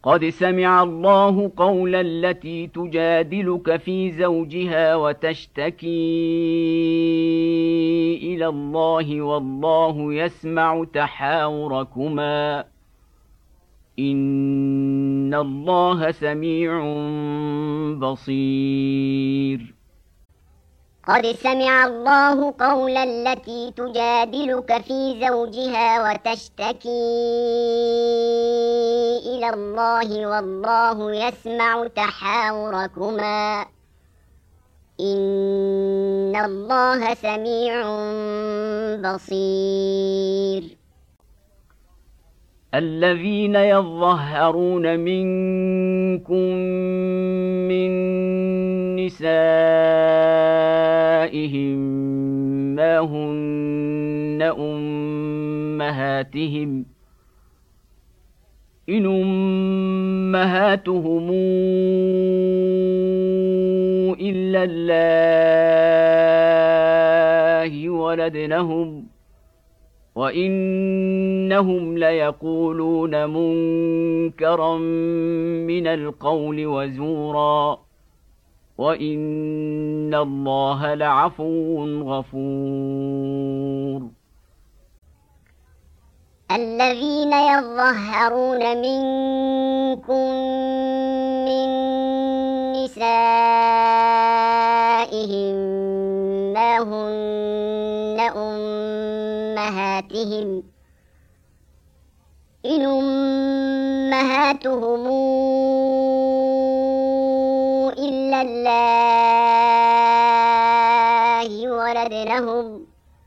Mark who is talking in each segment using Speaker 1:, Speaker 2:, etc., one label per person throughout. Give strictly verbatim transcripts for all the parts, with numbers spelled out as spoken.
Speaker 1: قد سمع الله قول التي تجادلك في زوجها وتشتكي إلى الله والله يسمع تحاوركما إن الله سميع بصير.
Speaker 2: قد سمع الله قول التي تجادلك في زوجها وتشتكي إلى الله والله يسمع تحاوركما إن الله سميع بصير.
Speaker 1: الذين يظهرون منكم من نسائهم ما هن أمهاتهم إن أمهاتهم إلا الله ولدنهم وإنهم ليقولون منكرا من القول وزورا وإن الله لعفو غفور.
Speaker 2: الذين يظهرون منكم من نسائهم ما هن أمهاتهم إن أمهاتهم إلا الله ولدنهم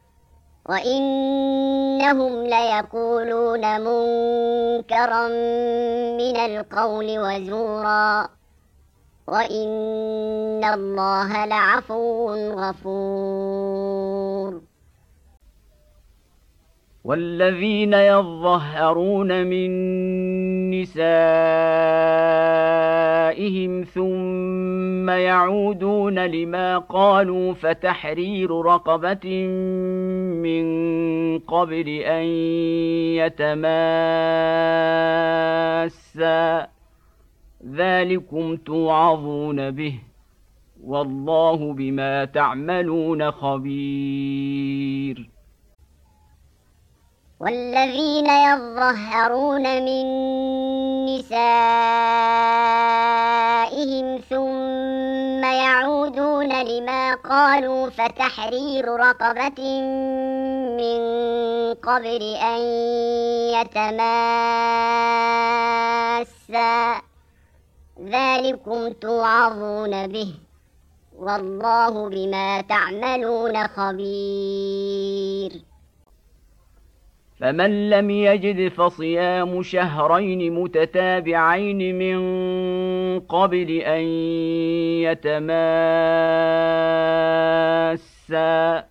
Speaker 2: وإنهم ليقولون منكرا من القول وزورا وإن الله لعفو غفور.
Speaker 1: والذين يظهرون من نسائهم ثم يعودون لما قالوا فتحرير رقبة من قبل أن يتماسا ذلكم توعظون به والله بما تعملون خبير.
Speaker 2: والذين يظهرون من نسائهم ثم يعودون لما قالوا فتحرير رقبة من قبل أن يتماسا ذلكم توعظون به والله بما تعملون خبير.
Speaker 1: فمن لم يجد فصيام شهرين متتابعين من قبل أن يتماسا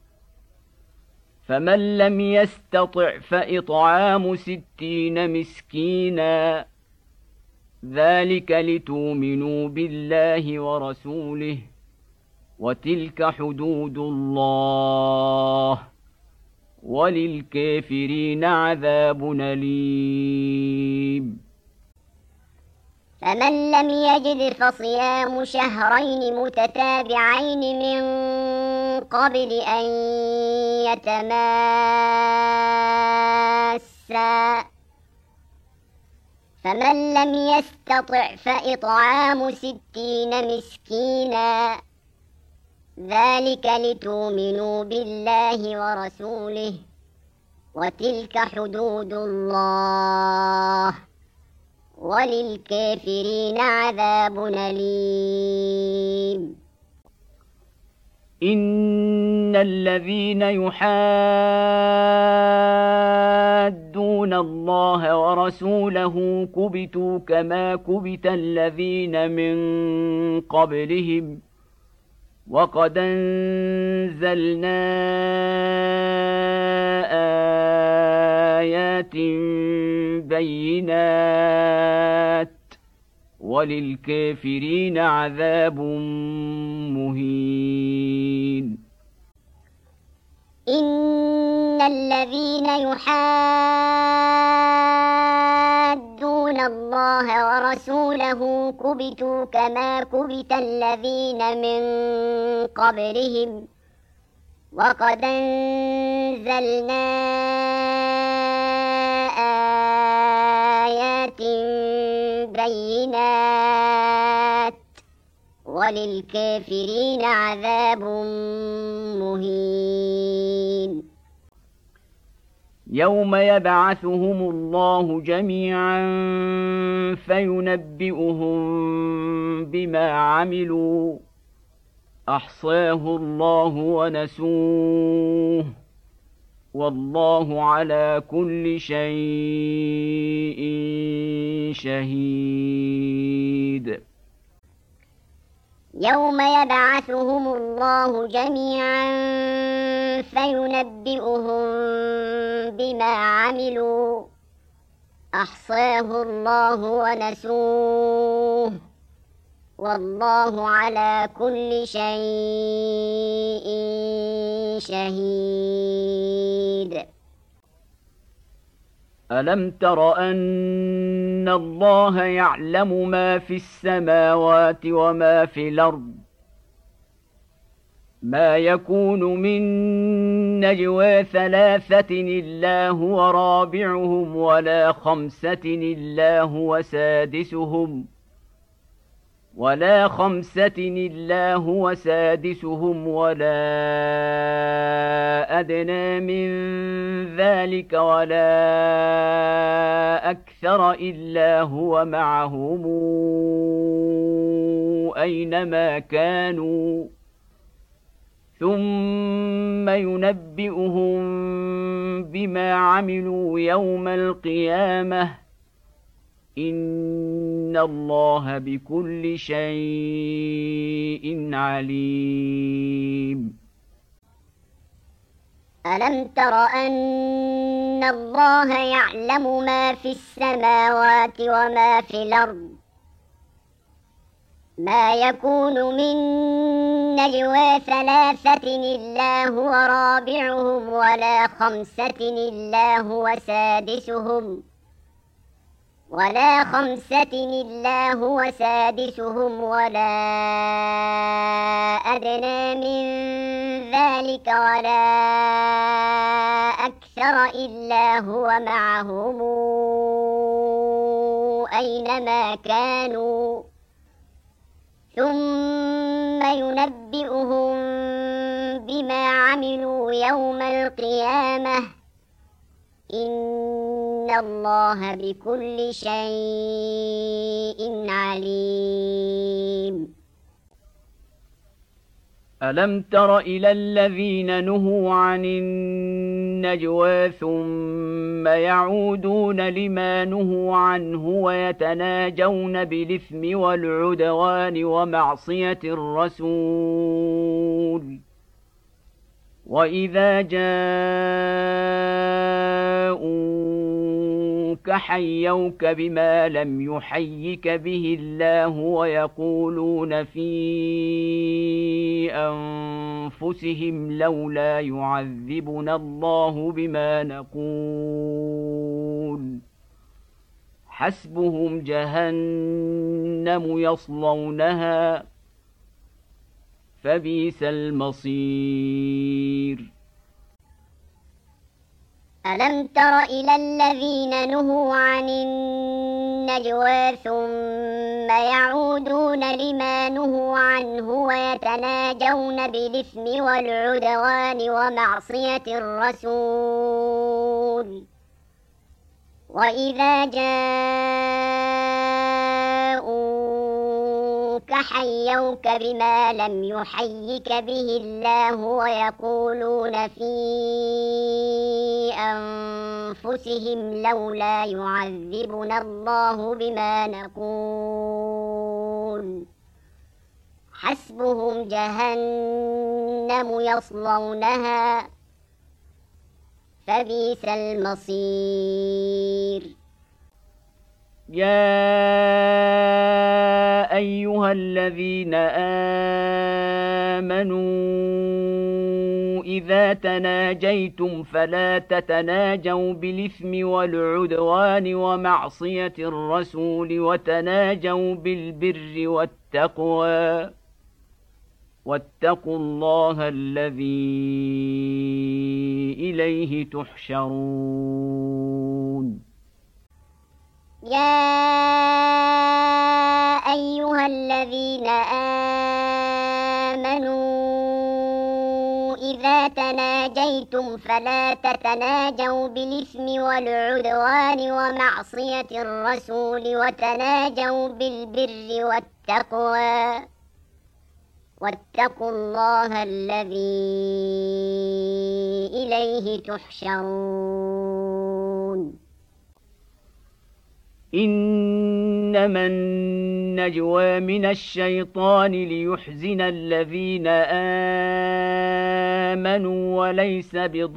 Speaker 1: فمن لم يستطع فإطعام ستين مسكينا ذلك لتؤمنوا بالله ورسوله وتلك حدود الله وللكافرين عذاب أليم.
Speaker 2: فمن لم يجد فصيام شهرين متتابعين من قبل أن يتماسا فمن لم يستطع فإطعام ستين مسكينا ذلك لتؤمنوا بالله ورسوله وتلك حدود الله وللكافرين عذاب أليم.
Speaker 1: إن الذين يحادون الله ورسوله كبتوا كما كبت الذين من قبلهم وقد أنزلنا آيات بينات وللكافرين عذاب مهين.
Speaker 2: إن الذين يحادون يعادون الله ورسوله كبتوا كما كبت الذين من قبلهم وقد أنزلنا آيات بينات وللكافرين عذاب مهين.
Speaker 1: يوم يبعثهم الله جميعا فينبئهم بما عملوا أحصاه الله ونسوه والله على كل شيء شهيد.
Speaker 2: يوم يبعثهم الله جميعا فينبئهم بما عملوا أحصاه الله ونسوه والله على كل شيء شهيد.
Speaker 1: ألم تر أن الله يعلم ما في السماوات وما في الأرض ما يكون من نجوى ثلاثة إلا هو رابعهم ولا خمسة إلا هو سادسهم ولا خمسة إلا هو سادسهم ولا أدنى من ذلك ولا أكثر إلا هو معهم أينما كانوا ثم ينبئهم بما عملوا يوم القيامة إن الله بكل شيء عليم.
Speaker 2: ألم تر أن الله يعلم ما في السماوات وما في الأرض ما يكون من نجوى ثلاثة إلا هو رابعهم ولا خمسة إلا هو سادسهم ولا خمسة إلا هو سادسهم ولا أدنى من ذلك ولا أكثر إلا هو معهم أينما كانوا ثم ينبئهم بما عملوا يوم القيامة إن الله بكل شيء عليم.
Speaker 1: ألم تر إلى الذين نهوا عن النجوى ثم يعودون لما نهوا عنه ويتناجون بالإثم والعدوان ومعصية الرسول وإذا جاءوك حيوك بما لم يحيك به الله ويقولون في أنفسهم لولا يعذبنا الله بما نقول حسبهم جهنم يصلونها فبئس المصير.
Speaker 2: ألم تر إلى الذين نهوا عن النجوى ثم يعودون لما نهوا عنه ويتناجون بالإثم والعدوان ومعصية الرسول وإذا جاءوك حيوك بما لم يحيك به الله ويقولون في أنفسهم لولا يعذبنا الله بما نقول حسبهم جهنم يصلونها فبئس المصير.
Speaker 1: يا أيها الذين آمنوا إذا تناجيتم فلا تتناجوا بالإثم والعدوان ومعصية الرسول وتناجوا بالبر والتقوى واتقوا الله الذي إليه تحشرون.
Speaker 2: يا أيها الذين آمنوا إذا تناجيتم فلا تتناجوا بالإثم والعدوان ومعصية الرسول وتناجوا بالبر والتقوى واتقوا الله الذي إليه تحشرون. إنما النجوى من الشيطان ليحزن الذين آمنوا وليس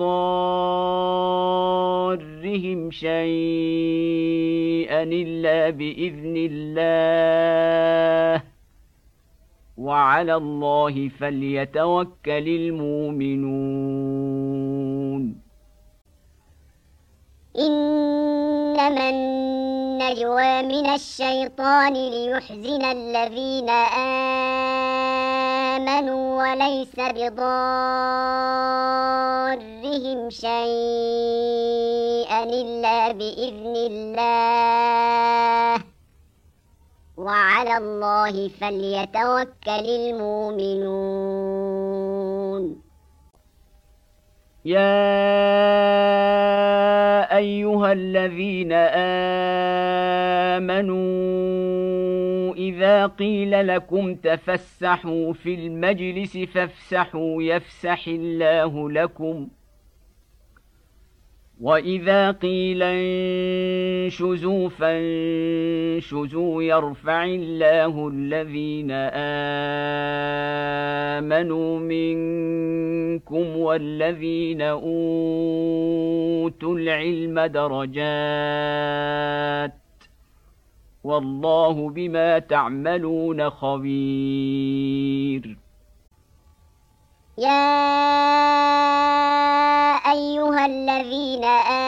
Speaker 2: بضارهم شيئا إلا بإذن الله وعلى الله فليتوكل المؤمنون. إنما النجوى من الشيطان ليحزن الذين آمنوا وليس بضارهم شيئا إلا بإذن الله وعلى الله فليتوكل المؤمنون. يا أيها الذين آمنوا إذا قيل لكم تفسحوا في المجلس فافسحوا يفسح الله لكم وإذا قيل انشزوا فانشزوا يرفع الله الذين آمنوا منكم والذين أوتوا العلم درجات والله بما تعملون خبير. يا أيها الذين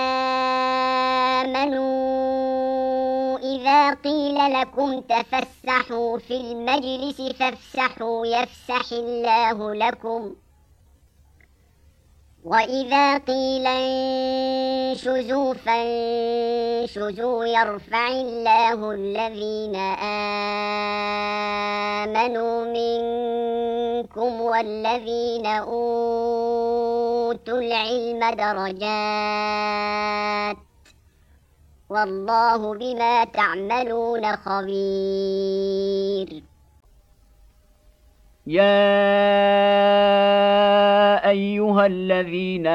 Speaker 2: آمنوا إذا قيل لكم تفسحوا في المجلس فافسحوا يفسح الله لكم وإذا قيل انشزوا فانشزوا يرفع الله الذين آمنوا منكم والذين أوتوا العلم درجات والله بما تعملون خبير. يا أيها الذين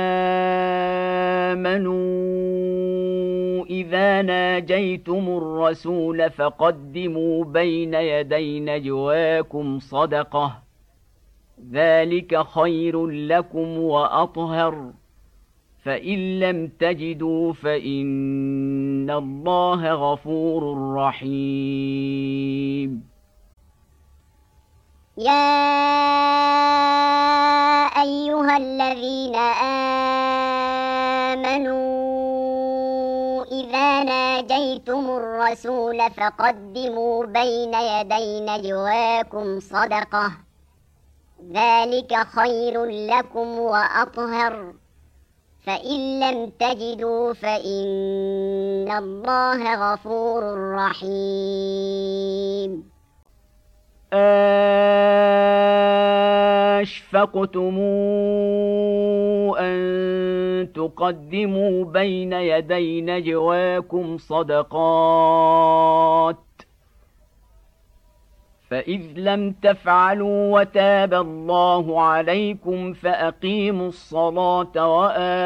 Speaker 2: آمنوا إذا ناجيتم الرسول فقدموا بين يدي نجواكم صدقة ذلك خير لكم وأطهر فإن لم تجدوا فإن الله غفور رحيم. يا أيها الذين آمنوا إذا ناجيتم الرسول فقدموا بين يدي نجواكم صدقة ذلك خير لكم وأطهر فإن لم تجدوا فإن الله غفور رحيم. أشفقتم أن تقدموا بين يدي نجواكم صدقات فإذ لم تفعلوا وتاب الله عليكم فأقيموا الصلاة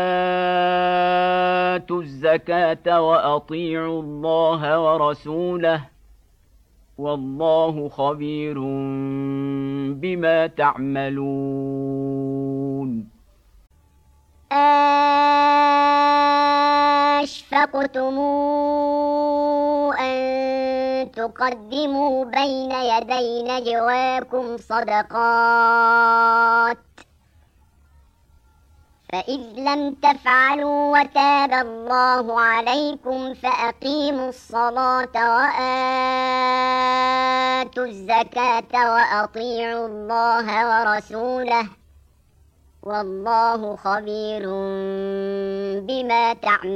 Speaker 2: وآتوا الزكاة وأطيعوا الله ورسوله والله خبير بما تعملون. أشفقتم أن تقدموا بين يدي نجواكم صدقات فإذ لم تفعلوا وتاب الله عليكم فأقيموا الصلاة وآتوا الزكاة وأطيعوا الله ورسوله والله خبير بما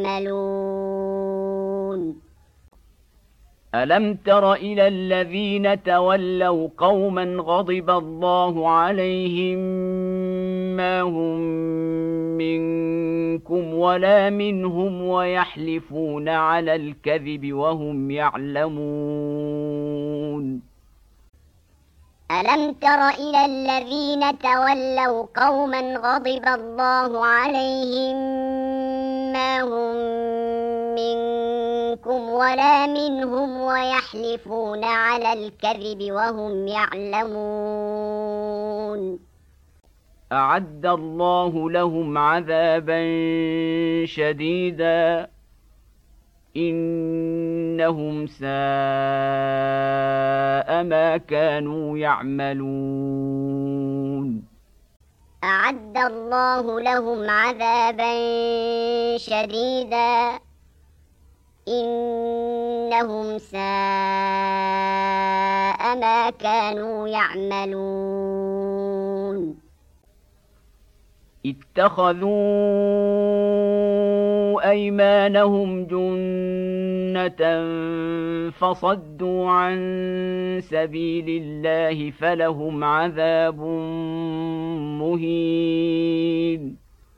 Speaker 2: تعملون
Speaker 1: ألم تر إلى الذين تولوا قوما غضب الله عليهم ما هم منكم ولا منهم ويحلفون على الكذب وهم يعلمون
Speaker 2: ألم تر إلى الذين تولوا قوما غضب الله عليهم ما هم منكم ولا منهم ويحلفون على الكذب وهم يعلمون
Speaker 1: أعد الله لهم عذابا شديدا إنهم ساء ما كانوا يعملون
Speaker 2: أعد الله لهم عذابا شديدا إنهم ساء ما كانوا يعملون
Speaker 1: اتخذوا أيمانهم جنة فصدوا عن سبيل الله فلهم عذاب مهين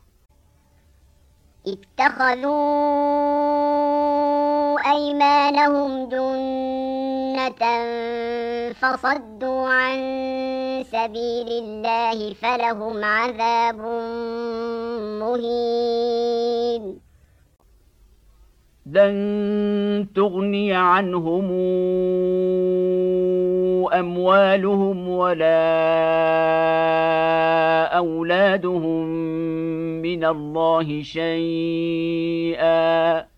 Speaker 2: اتخذوا أيمانهم جنة فصدوا عن سبيل الله فلهم عذاب مهين
Speaker 1: لن تغني عنهم أموالهم ولا أولادهم من الله شيئا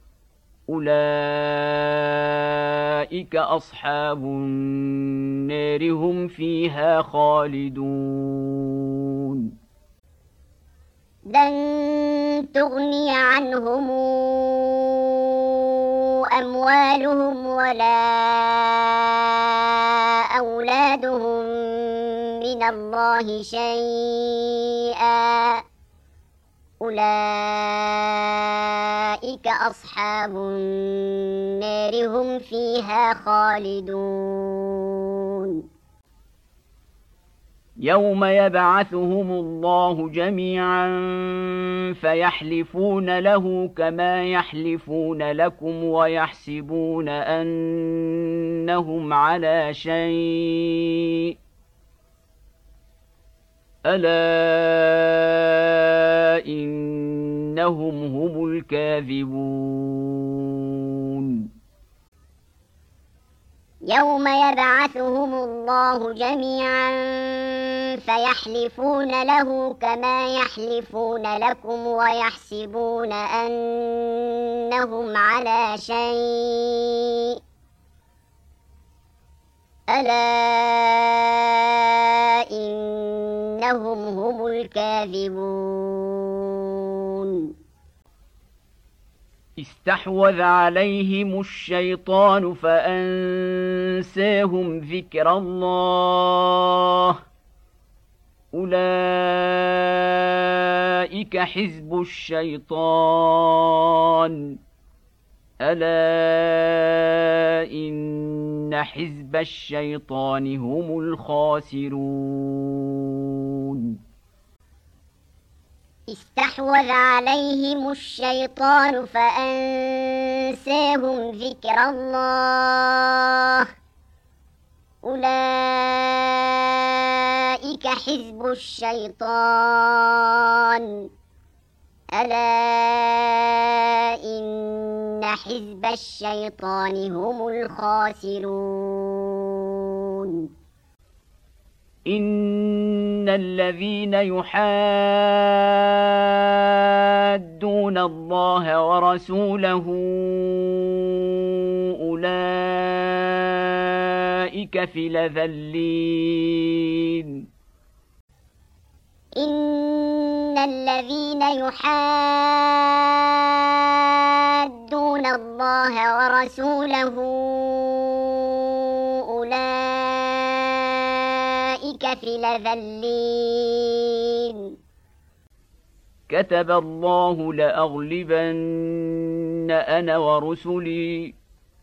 Speaker 1: أولئك أصحاب النار هم فيها خالدون
Speaker 2: لن تغني عنهم أموالهم ولا أولادهم من الله شيئا أولئك أصحاب النار هم فيها خالدون
Speaker 1: يوم يبعثهم الله جميعا فيحلفون له كما يحلفون لكم ويحسبون أنهم على شيء ألا إنهم هم الكاذبون
Speaker 2: يوم يبعثهم الله جميعا فيحلفون له كما يحلفون لكم ويحسبون أنهم على شيء ألا إنهم هم الكاذبون
Speaker 1: استحوذ عليهم الشيطان فأنساهم ذكر الله أولئك حزب الشيطان ألا إن حزب الشيطان هم الخاسرون
Speaker 2: استحوذ عليهم الشيطان فأنساهم ذكر الله أولئك حزب الشيطان ألا إن حزب الشيطان هم الخاسرون
Speaker 1: إن الذين يحادون الله ورسوله أولئك في الأذلين
Speaker 2: إن الذين يحادون الله ورسوله أولئك في الأذلين
Speaker 1: كتب الله لأغلبن أنا ورسلي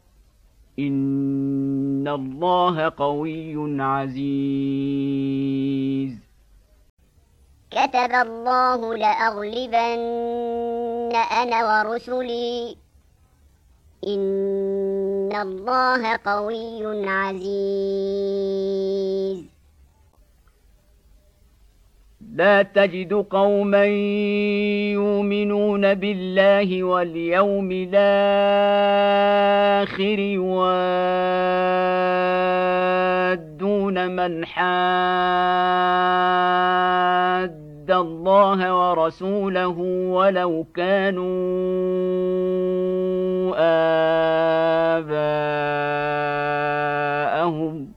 Speaker 1: إن الله قوي عزيز
Speaker 2: كتب الله لأغلبن أنا ورسلي إن الله قوي عزيز
Speaker 1: لا تجد قوما يؤمنون بالله واليوم الآخر يوادون من حاد الله ورسوله ولو كانوا آباءهم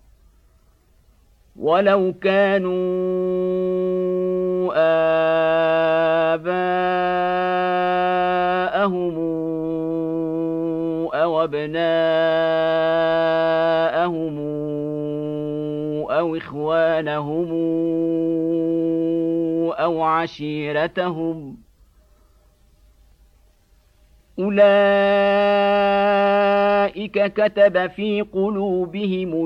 Speaker 1: ولو كانوا آباءهم أو أبناءهم أو إخوانهم أو عشيرتهم أولئك كتب في قلوبهم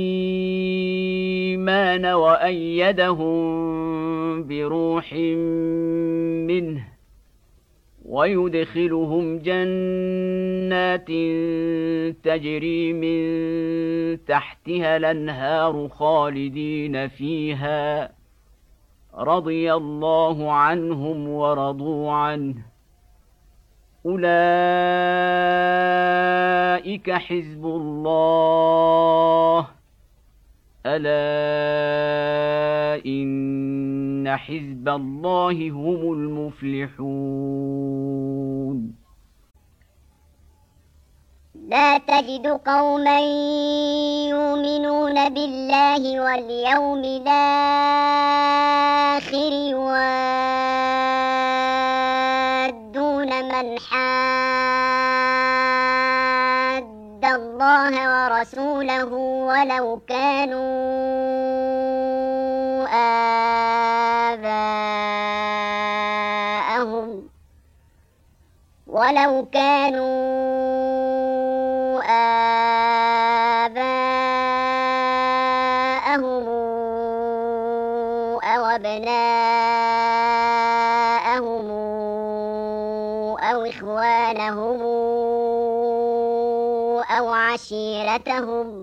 Speaker 1: الإيمان وأيدهم بروح منه ويدخلهم جنات تجري من تحتها الأنهار خالدين فيها رضي الله عنهم ورضوا عنه أولئك حزب الله ألا إن حزب الله هم المفلحون
Speaker 2: لا تجد قوما يؤمنون بالله واليوم الآخر يوادون من حاد الله ورسوله ولو كانوا آباءهم ولو كانوا آباءهم أو أبناءهم أو إخوانهم أو عشيرتهم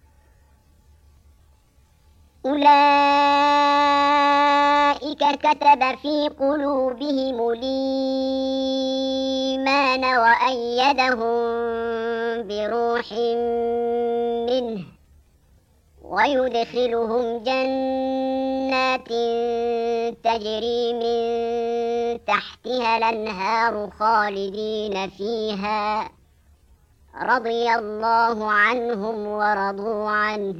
Speaker 2: أولئك كتب في قلوبهم الإيمان وأيدهم بروح منه ويدخلهم جنات تجري من تحتها الأنهار خالدين فيها رضي الله عنهم ورضوا عنه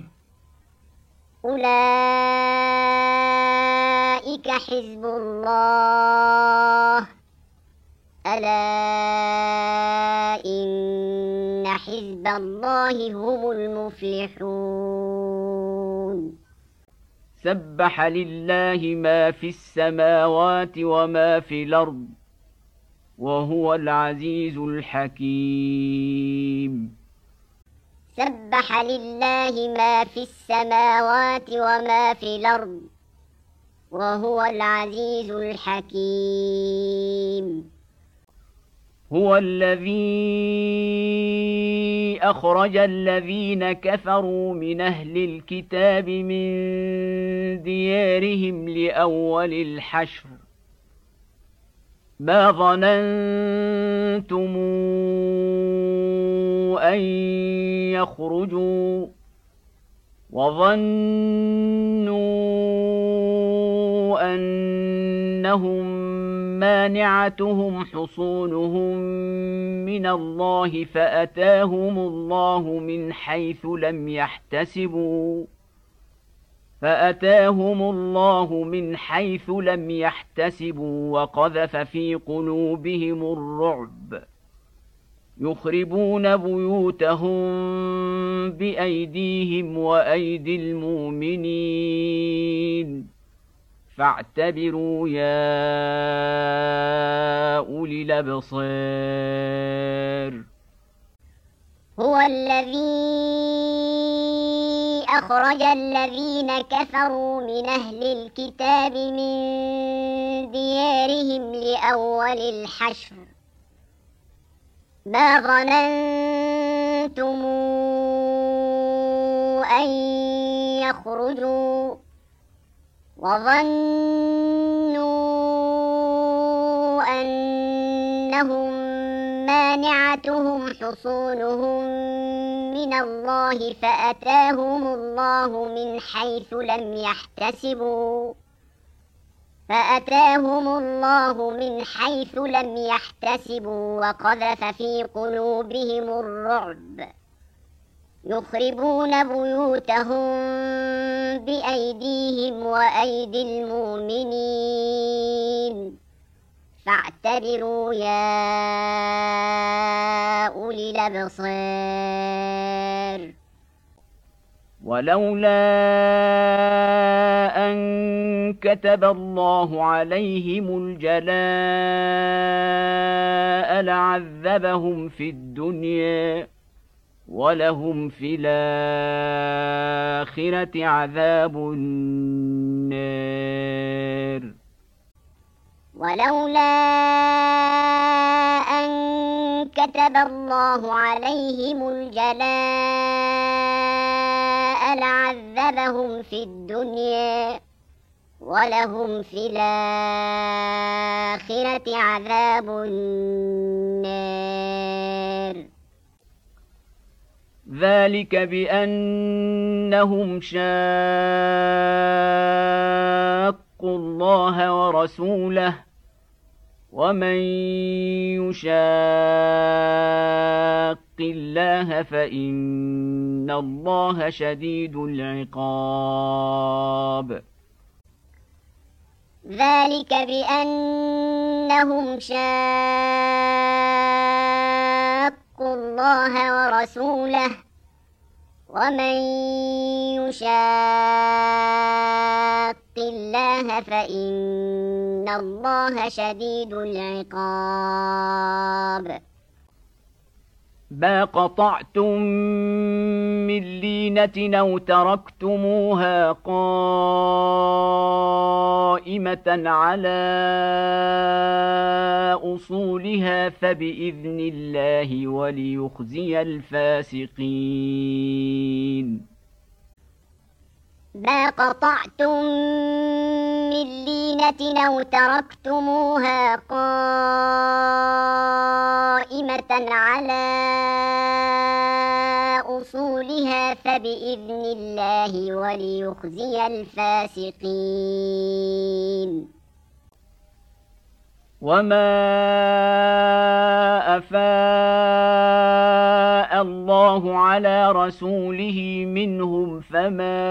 Speaker 2: أولئك حزب الله ألا إن حزب الله هم المفلحون
Speaker 1: سبح لله ما في السماوات وما في الأرض وهو العزيز الحكيم
Speaker 2: سبح لله ما في السماوات وما في الأرض وهو العزيز الحكيم
Speaker 1: هو الذي أخرج الذين كفروا من أهل الكتاب من ديارهم لأول الحشر ما ظننتم أن يخرجوا وظنوا أنهم مانعتهم حصونهم من الله فأتاهم الله من حيث لم يحتسبوا فأتاهم الله من حيث لم يحتسبوا وقذف في قلوبهم الرعب يخربون بيوتهم بأيديهم وأيدي المؤمنين فاعتبروا يا أولي الأبصار.
Speaker 2: هو الذي أخرج الذين كفروا من أهل الكتاب من ديارهم لأول الحشر ما ظننتم أن يخرجوا وظنوا أنهم مانعتهم حصونهم من الله فأتاهم الله من حيث لم يحتسبوا فأتاهم الله من حيث لم يحتسبوا وقذف في قلوبهم الرعب يخربون بيوتهم بأيديهم وأيدي المؤمنين فاعتبروا يا أولي الأبصار.
Speaker 1: ولولا أن كتب الله عليهم الجلاء لعذبهم في الدنيا ولهم في الآخرة عذاب النار.
Speaker 2: ولولا أن كتب الله عليهم الجلاء لعذبهم في الدنيا ولهم في الآخرة عذاب النار.
Speaker 1: ذلك بأنهم شاقوا الله ورسوله ومن يشاق الله فإن الله شديد العقاب.
Speaker 2: ذلك بأنهم شاقوا الله ورسوله ومن يشاق الله فإن الله شديد العقاب.
Speaker 1: ما قطعتم من لينة أو تركتموها قائمة على أصولها فبإذن الله وليخزي الفاسقين.
Speaker 2: ما قطعتم من لينة أو تركتموها قائمة على أصولها فبإذن الله وليخزي الفاسقين.
Speaker 1: وما أفاء الله على رسوله منهم فما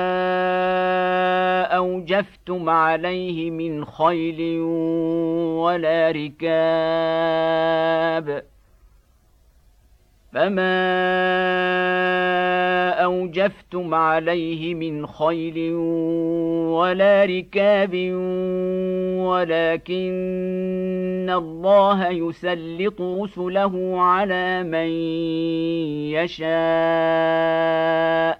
Speaker 1: أوجفتم عليه من خيل ولا ركاب فما أوجفتم عليه من خيل ولا ركاب ولكن الله يسلط رسله على من يشاء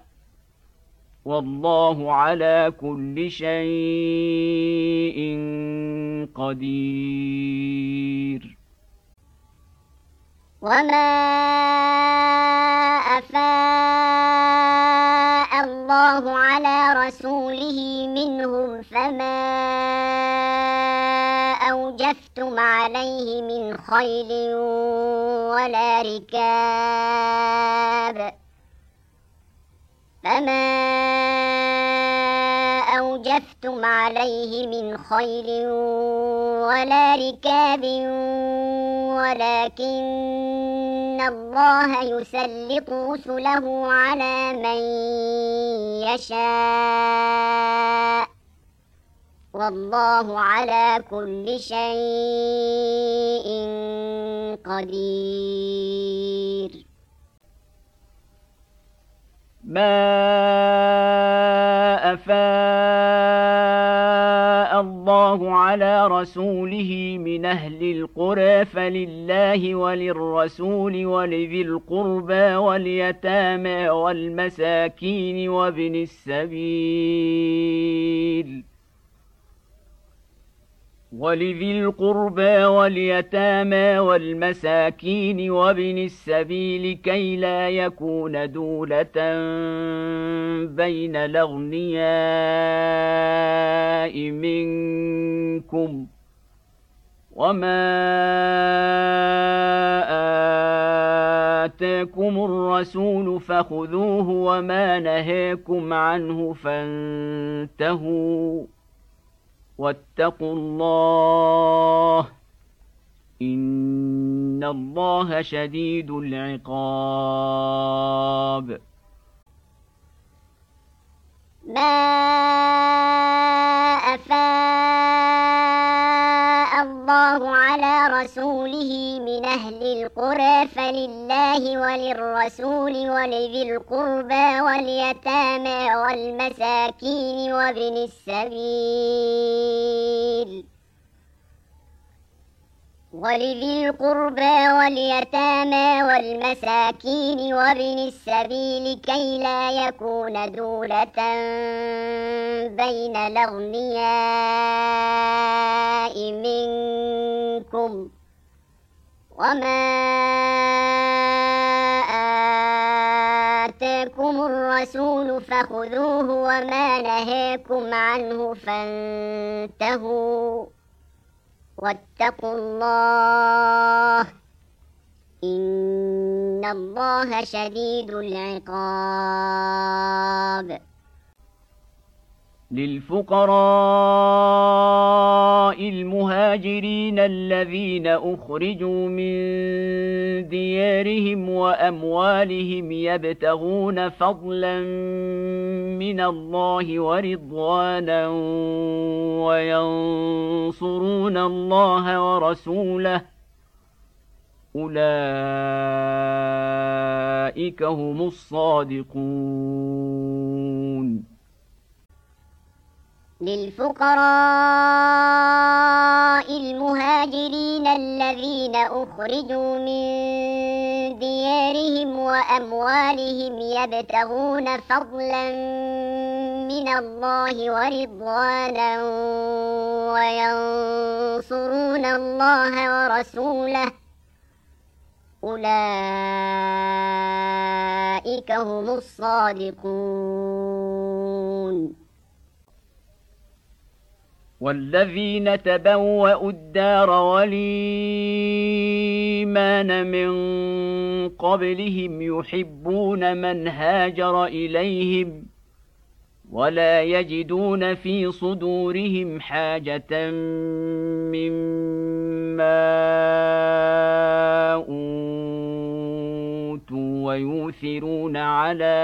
Speaker 1: والله على كل شيء قدير.
Speaker 2: وما أفاء الله على رسوله منهم فما أوجفتم عليه من خيل ولا ركاب فما أوجفتم لستم عليه من خير ولا ركاب ولكن الله يسلط رسله على من يشاء والله على كل شيء قدير.
Speaker 1: ما أفاء الله على رسوله من أهل القرى فلله وللرسول ولذي القربى واليتامى والمساكين وابن السبيل ولذي القربى واليتامى والمساكين وابن السبيل كي لا يكون دولة بين الأغنياء منكم وما آتاكم الرسول فخذوه وما نهاكم عنه فانتهوا واتقوا الله إن الله شديد العقاب.
Speaker 2: ما أفاء الله على رسوله من أهل القرى فلله وللرسول ولذي القربى واليتامى والمساكين وابن السبيل ولذي القربى واليتامى والمساكين وابن السبيل كي لا يكون دولة بين الأغنياء منكم وما آتاكم الرسول فخذوه وما نهاكم عنه فانتهوا واتقوا الله إن الله شديد العقاب.
Speaker 1: للفقراء المهاجرين الذين أخرجوا من ديارهم وأموالهم يبتغون فضلا من الله ورضوانا وينصرون الله ورسوله أولئك هم الصادقون.
Speaker 2: للفقراء المهاجرين الذين أخرجوا من ديارهم وأموالهم يبتغون فضلا من الله ورضوانا وينصرون الله ورسوله أولئك هم الصادقون.
Speaker 1: والذين تبوأوا الدار والإيمان من قبلهم يحبون من هاجر إليهم ولا يجدون في صدورهم حاجة مما أوتوا ويؤثرون على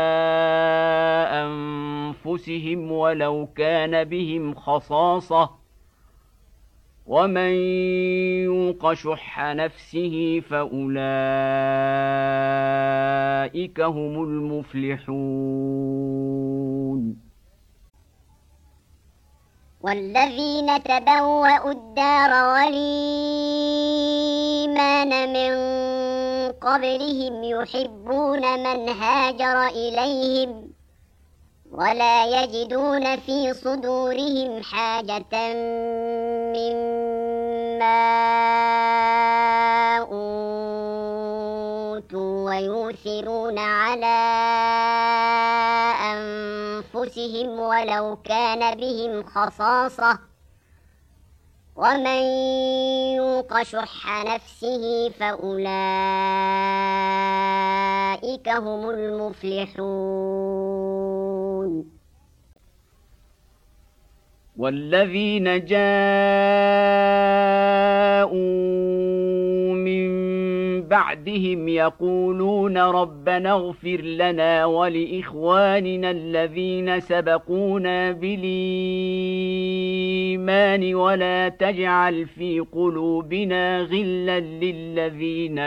Speaker 1: أنفسهم ولو كان بهم خصاصة ومن يوق شح نفسه فأولئك هم المفلحون.
Speaker 2: والذين تبوأوا الدار والإيمان من قبلهم يحبون من هاجر إليهم ولا يجدون في صدورهم حاجة مما أوتوا ويؤثرون على أنفسهم ولو كان بهم خصاصة ومن يوق شح نفسه فأولئك هم المفلحون.
Speaker 1: والذين جاءوا من بعدهم يقولون ربنا اغفر لنا ولإخواننا الذين سبقونا بالإيمان ولا تجعل في قلوبنا غلا للذين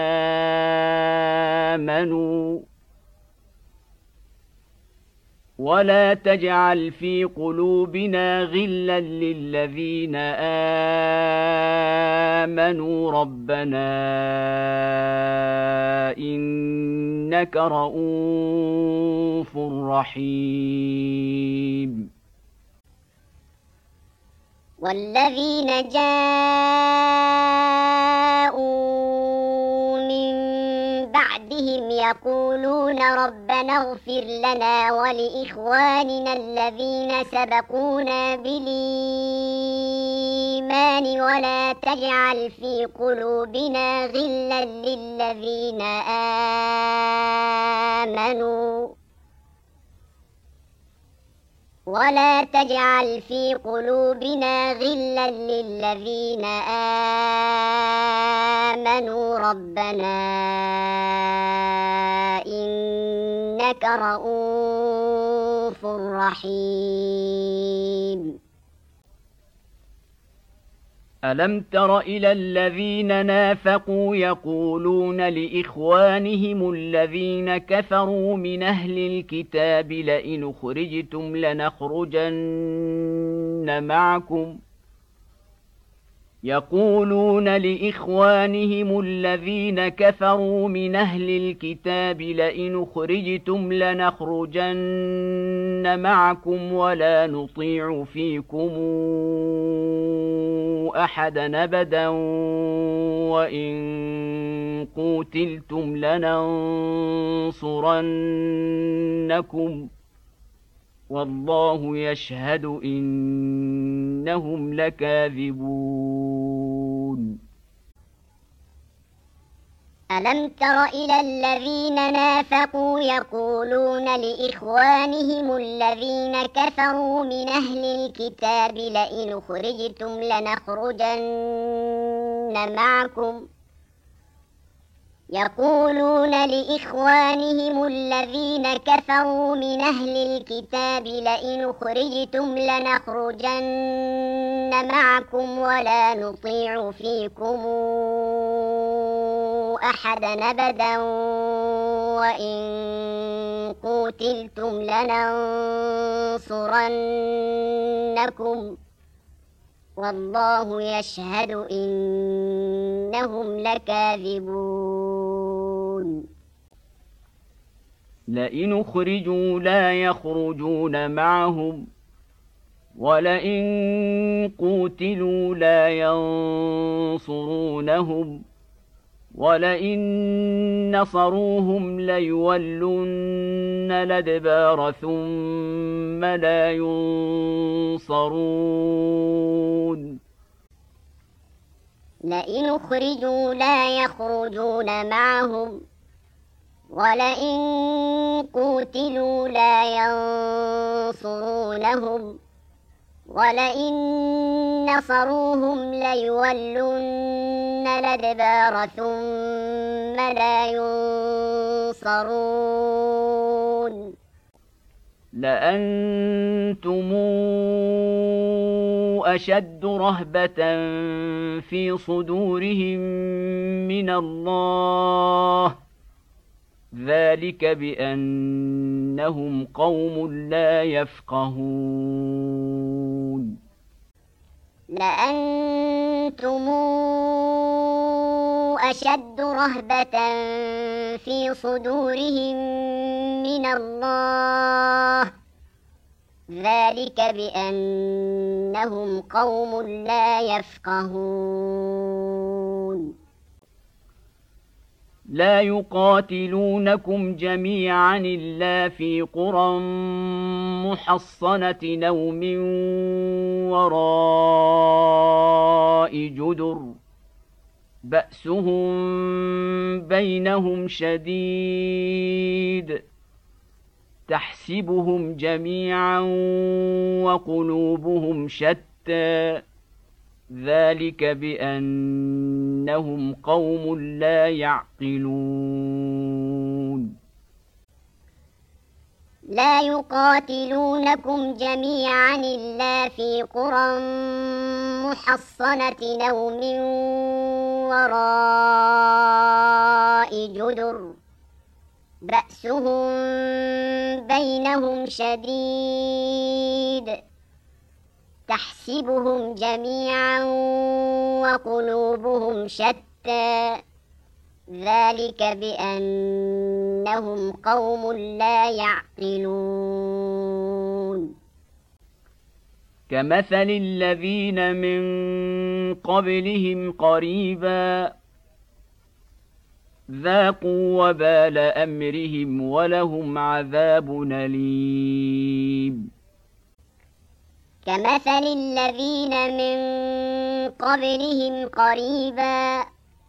Speaker 1: آمنوا ولا تجعل في قلوبنا غلا للذين آمنوا ربنا إنك رؤوف رحيم
Speaker 2: والذين جاءوا من بعدهم يقولون ربنا اغفر لنا ولإخواننا الذين سبقونا بالإيمان ولا تجعل في قلوبنا غلا للذين آمنوا ولا تجعل في قلوبنا غلا للذين آمنوا ربنا إنك رؤوف رحيم
Speaker 1: ألم تر إلى الذين نافقوا يقولون لإخوانهم الذين كفروا من أهل الكتاب لئن أخرجتم لنخرجن معكم يقولون لإخوانهم الذين كفروا من أهل الكتاب لئن أخرجتم لنخرجن معكم ولا نطيع فيكم أحدا أبدا وإن قوتلتم لننصرنكم والله يشهد إنهم لكاذبون
Speaker 2: ألم تر إلى الذين نافقوا يقولون لإخوانهم الذين كفروا من أهل الكتاب لئن أخرجتم لنخرجن معكم يقولون لإخوانهم الذين كفروا من أهل الكتاب لئن أخرجتم لنخرجن معكم ولا نطيع فيكم أحدا أبدا وإن قوتلتم لننصرنكم والله يشهد إنهم لكاذبون
Speaker 1: لئن أخرجوا لا يخرجون معهم ولئن قوتلوا لا ينصرونهم ولئن نصروهم ليولن الأدبار ثم لا ينصرون
Speaker 2: لئن أخرجوا لا يخرجون معهم ولئن قوتلوا لا ينصرونهم ولئن نصروهم ليولن الأدبار ثم لا ينصرون
Speaker 1: لأنتم أشد رهبة في صدورهم من الله ذلك بأنهم قوم لا يفقهون
Speaker 2: لأنتم أشد رهبة في صدورهم من الله ذلك بأنهم قوم لا يفقهون
Speaker 1: لا يقاتلونكم جميعا إلا في قرى محصنة أو من وراء جدر بأسهم بينهم شديد تحسبهم جميعا وقلوبهم شتى ذلك بأنهم قوم لا يعقلون
Speaker 2: لا يقاتلونكم جميعا إلا في قرى محصنة أو من وراء جدر بأسهم بينهم شديد تحسبهم جميعا وقلوبهم شتى ذلك بأنهم قوم لا يعقلون
Speaker 1: كمثل الذين من قبلهم قريبا ذاقوا وبال أمرهم ولهم عذاب أليم
Speaker 2: كمثل الذين من قبلهم قريبا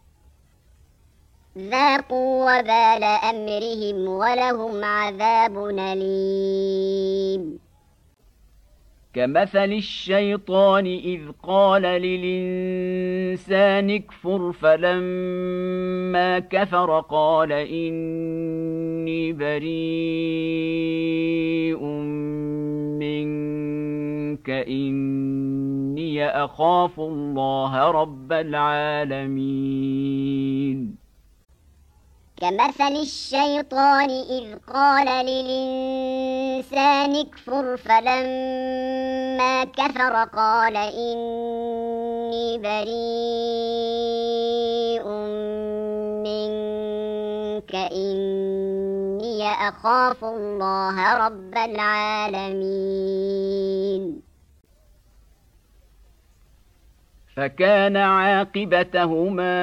Speaker 2: ذاقوا وبال أمرهم ولهم عذاب أليم
Speaker 1: كمثل الشيطان إذ قال للإنسان اكفر فلما كفر قال إني بريء منك إني أخاف الله رب العالمين
Speaker 2: كمثل الشيطان إذ قال للإنسان اكفر فلما كفر قال إني بريء منك إني أخاف الله رب العالمين
Speaker 1: فكان عاقبتهما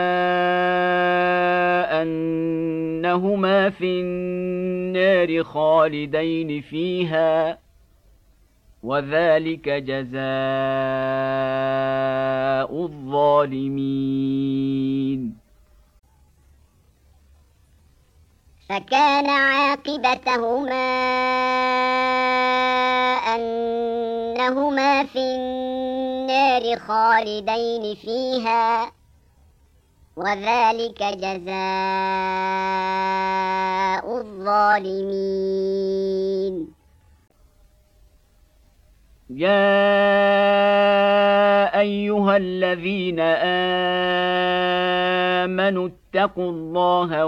Speaker 1: أنهما في النار خالدين فيها وذلك جزاء الظالمين
Speaker 2: فكان عاقبتهما أنهما في النار خالدين فيها وذلك جزاء الظالمين
Speaker 1: يا أيها الذين آمنوا اتقوا الله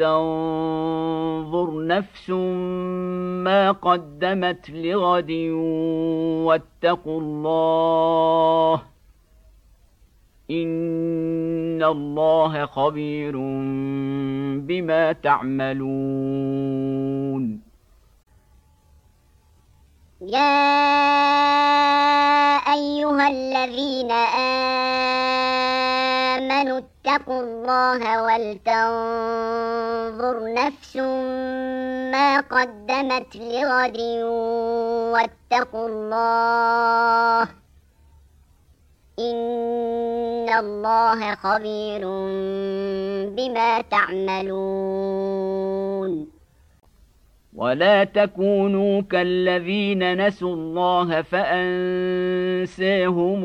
Speaker 1: ولتنظر نفس ما قدمت لغد واتقوا الله إن الله خبير بما تعملون
Speaker 2: يا أيها الذين آمنوا اتقوا الله ولتنظر نفس ما قدمت لغد واتقوا الله إن الله خبير بما تعملون
Speaker 1: ولا تكونوا كالذين نسوا الله فأنساهم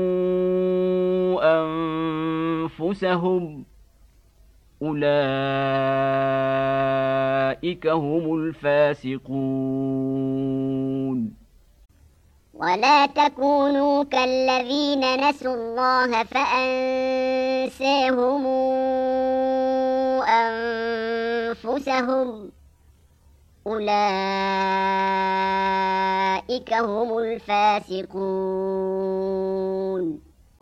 Speaker 1: أنفسهم أولئك هم الفاسقون
Speaker 2: ولا تكونوا كالذين نسوا الله فأنساهم أنفسهم أولئك هم الفاسقون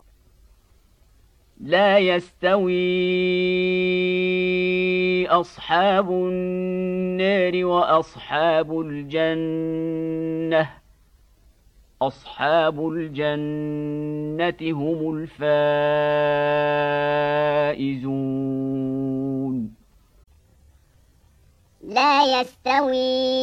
Speaker 1: لا يستوي أصحاب النار وأصحاب الجنة أصحاب الجنة هم الفائزون
Speaker 2: لا يستوي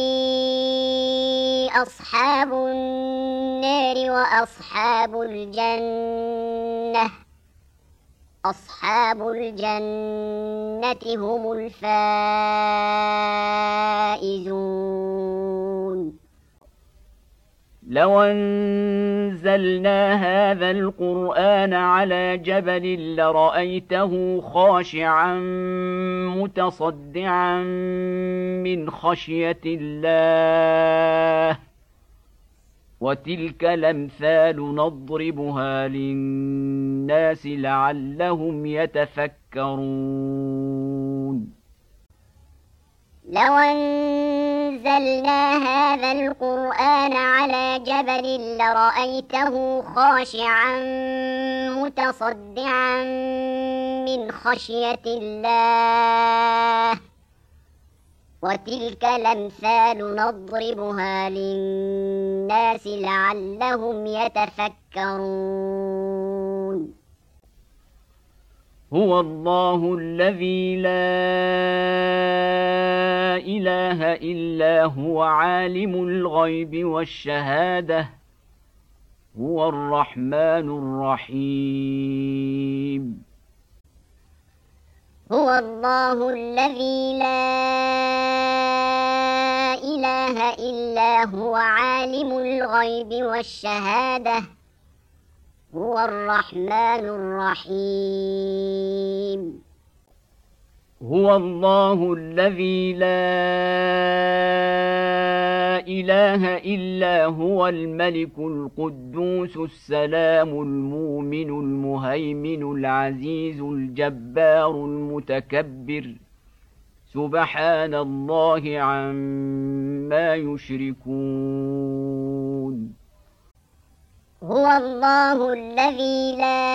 Speaker 2: أصحاب النار وأصحاب الجنة أصحاب الجنة هم الفائزون
Speaker 1: لو أنزلنا هذا القرآن على جبل لرأيته خاشعا متصدعا من خشية الله وتلك الأمثال نضربها للناس لعلهم يتفكرون
Speaker 2: لو أنزلنا هذا القرآن على جبل لرأيته خاشعا متصدعا من خشية الله وتلك الأمثال نضربها للناس لعلهم يتفكرون
Speaker 1: هو الله الذي لا إله إلا هو عالم الغيب والشهادة هو الرحمن الرحيم
Speaker 2: هو الله الذي لا إله إلا هو عالم الغيب والشهادة هو الرحمن الرحيم
Speaker 1: هو الله الذي لا إله إلا هو الملك القدوس السلام المؤمن المهيمن العزيز الجبار المتكبر سبحان الله عما يشركون
Speaker 2: هو الله الذي لا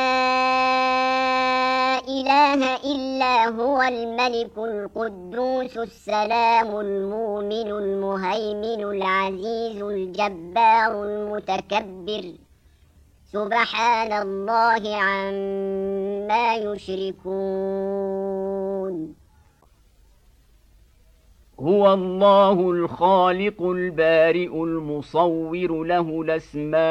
Speaker 2: إله إلا هو الملك القدوس السلام المؤمن المهيمن العزيز الجبار المتكبر سبحان الله عما يشركون
Speaker 1: هو الله الخالق البارئ المصور له الأسماء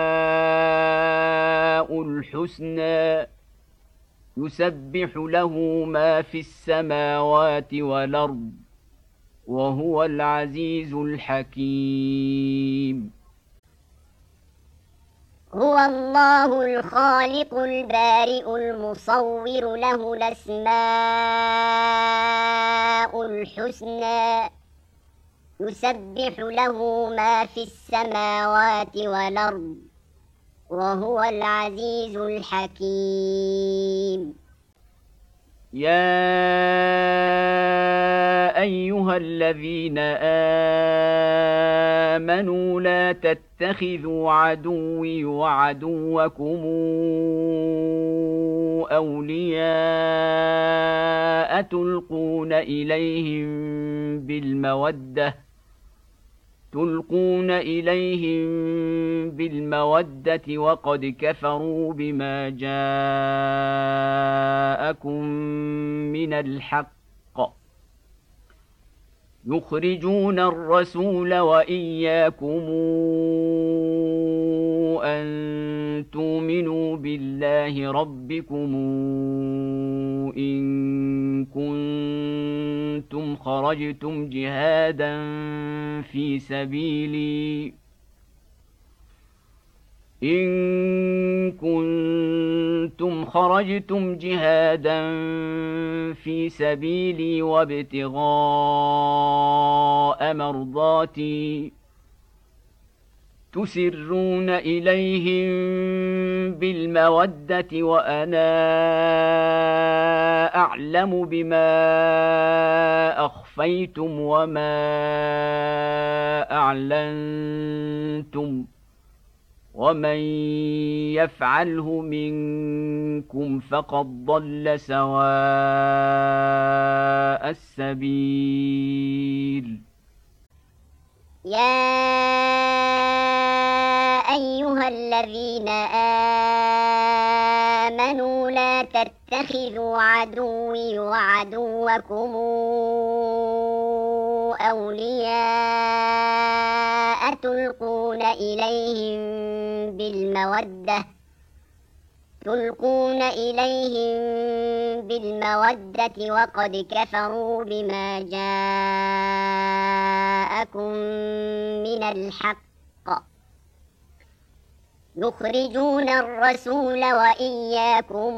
Speaker 1: الحسنى يسبح له ما في السماوات والأرض وهو العزيز الحكيم
Speaker 2: هو الله الخالق البارئ المصور له الأسماء الحسنى يسبح له ما في السماوات والأرض وهو العزيز الحكيم
Speaker 1: يا أيها الذين آمنوا لا تتخذوا عدوي وعدوكم أولياء تلقون إليهم بالمودة تلقون إليهم بالمودة وقد كفروا بما جاءكم من الحق يخرجون الرسول وإياكم أن تؤمنوا بالله ربكم إن كنتم خرجتم جهادا في سبيلي إن كنتم خرجتم جهادا في سبيلي وابتغاء مرضاتي تسرون إليهم بالمودة وأنا أعلم بما أخفيتم وما أعلنتم ومن يفعله منكم فقد ضل سواء السبيل
Speaker 2: يا أيها الذين آمنوا لا تتخذوا عدوي وعدوكم أولياء تلقون إليهم بالمودة تلقون إليهم بالمودة وقد كفروا بما جاءكم من الحق يخرجون الرسول وإياكم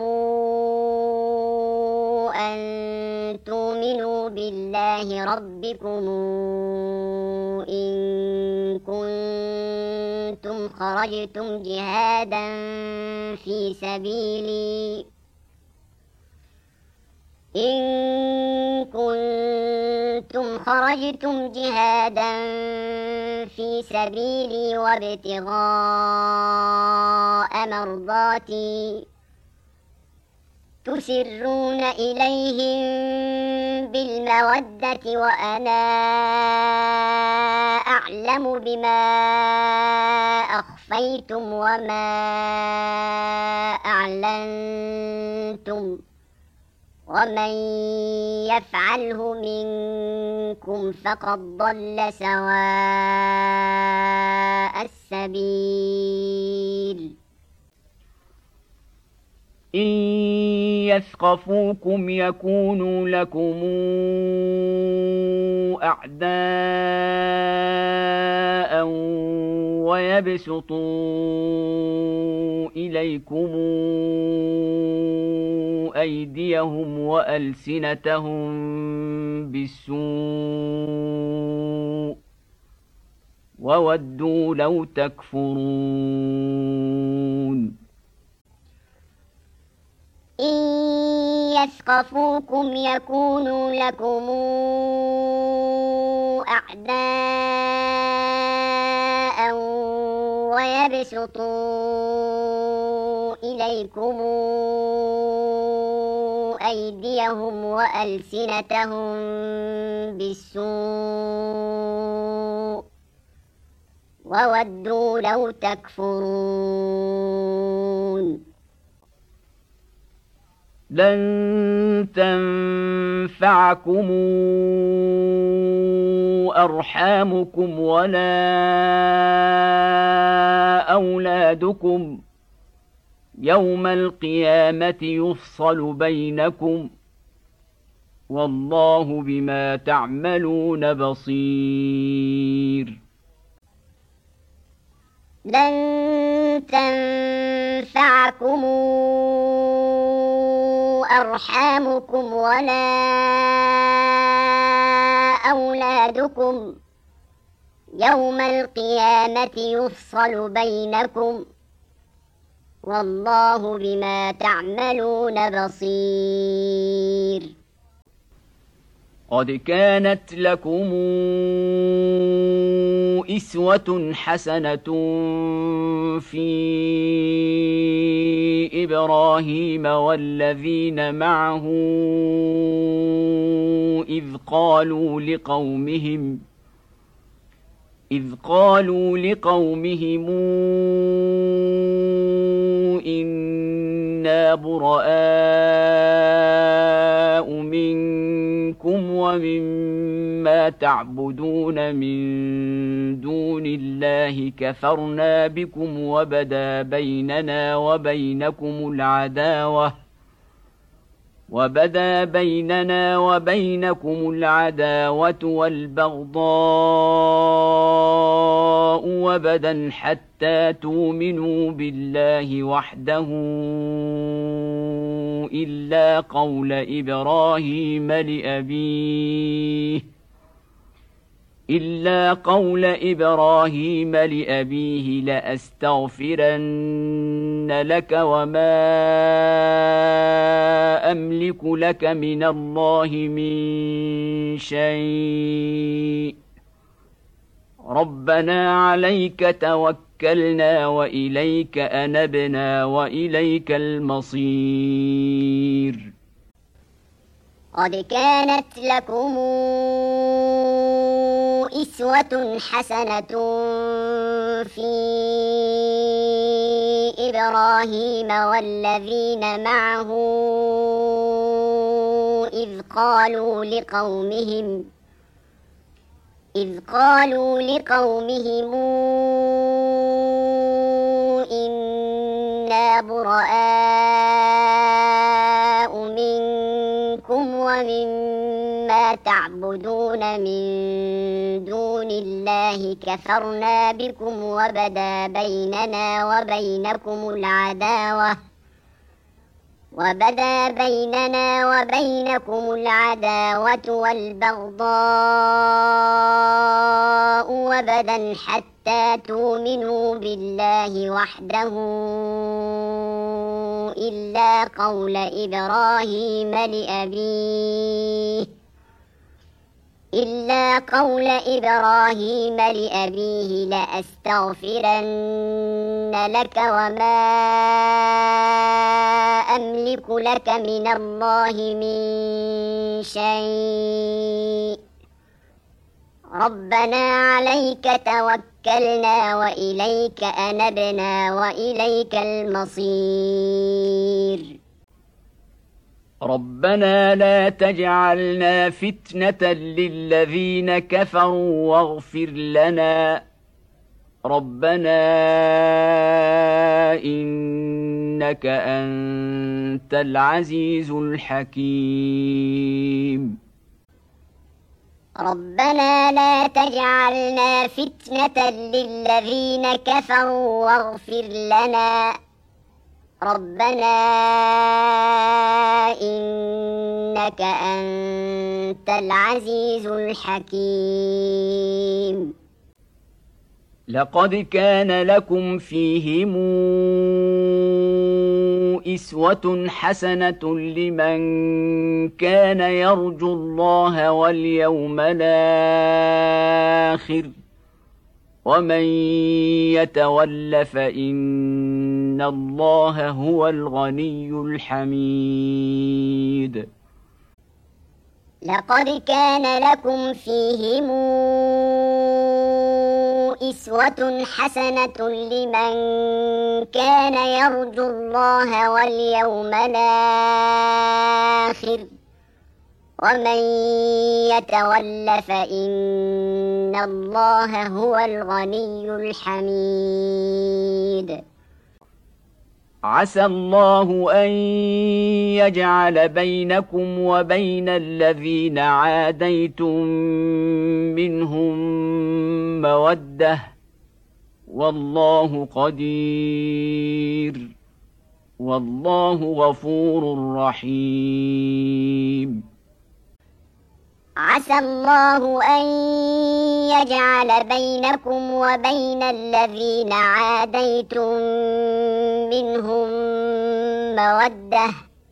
Speaker 2: أن تؤمنوا بالله ربكم إن كنتم خرجتم جهادا في سبيلي إن كنتم خرجتم جهادا في سبيلي وابتغاء مرضاتي تسرون إليهم بالمودة وأنا أعلم بما أخفيتم وما أعلنتم ومن يفعله منكم فقد ضل سواء السبيل
Speaker 1: إن يثقفوكم يكونوا لكم أعداء ويبسطوا إليكم أيديهم وألسنتهم بالسوء وودوا لو تكفرون
Speaker 2: إن يثقفوكم يكونوا لكم أعداء ويبسطوا إليكم أيديهم وألسنتهم بالسوء وودوا لو تكفرون
Speaker 1: لن تنفعكم أرحامكم ولا أولادكم يوم القيامة يفصل بينكم والله بما تعملون بصير
Speaker 2: لن تنفعكم أرحامكم ولا أولادكم يوم القيامة يفصل بينكم والله بما تعملون بصير
Speaker 1: قد كانت لكم إسوة حسنة في إبراهيم والذين معه إذ قالوا لقومهم إذ قالوا لقومهم إنا براء منكم ومما تعبدون من دون الله كفرنا بكم وبدا بيننا وبينكم العداوة وبدا بيننا وبينكم العداوة والبغضاء وبدا حتى تؤمنوا بالله وحده إلا قول إبراهيم لأبيه إلا قول إبراهيم لأبيه لأستغفرن لك وما أملك لك من الله من شيء ربنا عليك توكلنا وإليك أنبنا وإليك المصير
Speaker 2: قد كانت لكم إسوة حسنة في إبراهيم والذين معه إذ قالوا لقومهم إذ قالوا لقومهم إنا براء منكم ومما تعبدون من دون الله كفرنا بكم وبدا بيننا وبينكم العداوة وبدا بيننا وبينكم العداوة والبغضاء وبدا حتى تؤمنوا بالله وحده إلا قول إبراهيم لأبيه إلا قول إبراهيم لأبيه لأستغفرن لك وما أملك لك من الله من شيء ربنا عليك توكلنا وإليك أنبنا وإليك المصير
Speaker 1: ربنا لا تجعلنا فتنة للذين كفروا واغفر لنا ربنا إنك أنت العزيز الحكيم
Speaker 2: ربنا لا تجعلنا فتنة للذين كفروا واغفر لنا ربنا إنك أنت العزيز الحكيم
Speaker 1: لقد كان لكم فيهم أسوة حسنة لمن كان يرجو الله واليوم الآخر ومن يتول فإن الله هو الغني الحميد
Speaker 2: لقد كان لكم فيهم أسوة حسنة لمن كان يرجو الله واليوم الآخر ومن يتول فإن الله هو الغني الحميد
Speaker 1: عسى الله أن يجعل بينكم وبين الذين عاديتم منهم مودة والله قدير والله غفور رحيم
Speaker 2: عسى الله أن يجعل بينكم وبين الذين عاديتم منهم مودة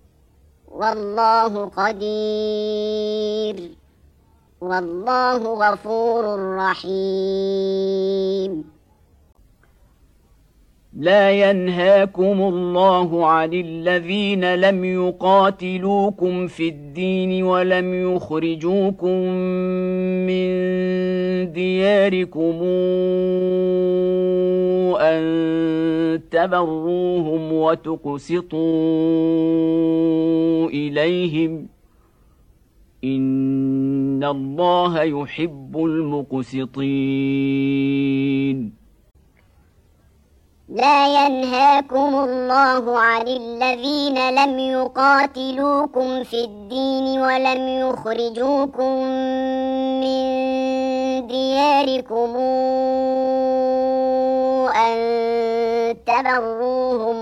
Speaker 2: والله قدير والله غفور رحيم
Speaker 1: لا ينهاكم الله عن الذين لم يقاتلوكم في الدين ولم يخرجوكم من دياركم أن تبروهم وتقسطوا إليهم إن الله يحب المقسطين
Speaker 2: لا ينهاكم الله عن الذين لم يقاتلوكم في الدين ولم يخرجوكم من دياركم أن تبروهم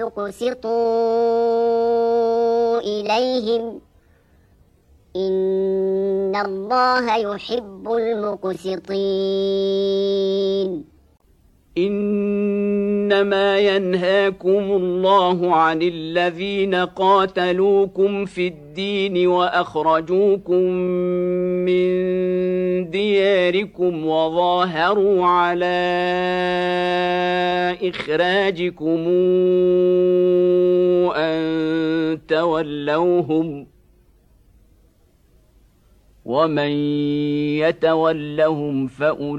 Speaker 2: وتقسطوا إليهم إن الله يحب المقسطين
Speaker 1: إنما ينهاكم الله عن الذين قاتلوكم في الدين وأخرجوكم من دياركم وظاهروا على إخراجكم أن تولوهم ومن يتولهم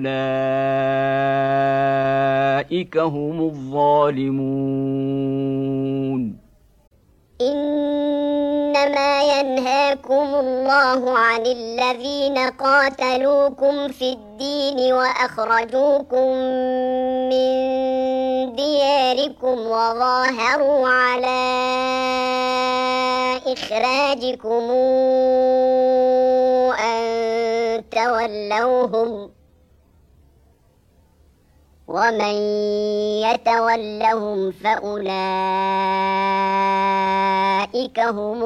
Speaker 1: فأولئك هم الظالمون
Speaker 2: إنما ينهاكم الله عن الذين قاتلوكم في الدين وأخرجوكم من دياركم وظاهروا على إخراجكم أن تولوهم ومن يتولهم فأولئك هم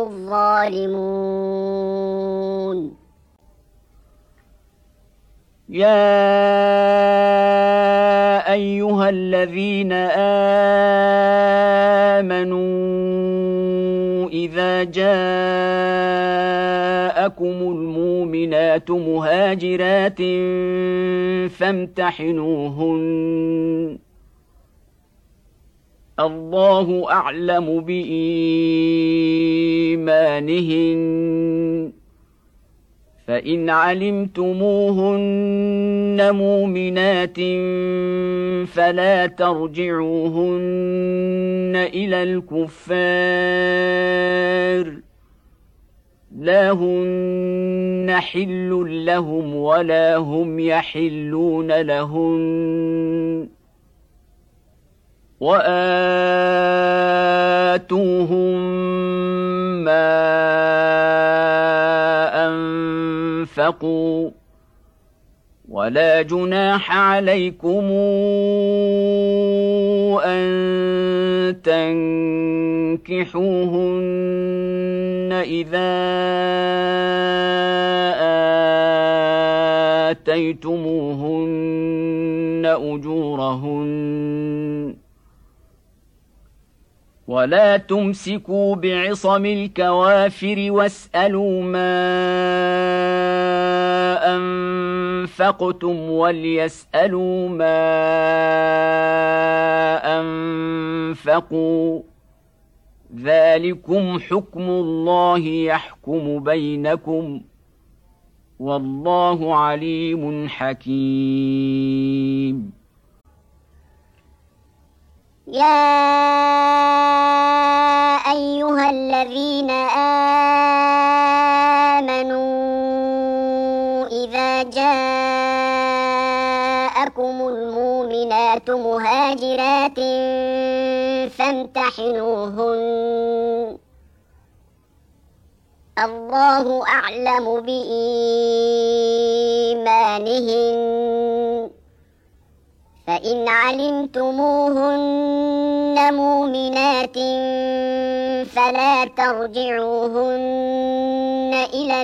Speaker 2: الظالمون
Speaker 1: يا أيها الذين آمنوا إذا جاءكم المؤمنات مهاجرات فامتحنوهن الله أعلم بإيمانهن فإن علمتموهن مؤمنات فلا ترجعوهن إلى الكفار لا هن حل لهم ولا هم يحلون لهن وآتوهم ما أنفقوا ولا جناح عليكم أن تنكحوهن إذا آتيتموهن أجورهن ولا تمسكوا بعصم الكوافر واسألوا ما أنفقتم وليسألوا ما أنفقوا ذلكم حكم الله يحكم بينكم والله عليم حكيم
Speaker 2: يا أيها الذين آمنوا إذا جاءكم المؤمنات مهاجرات فامتحنوهن الله أعلم بإيمانهن فإن علمتموهن مؤمنات فلا ترجعوهن إلى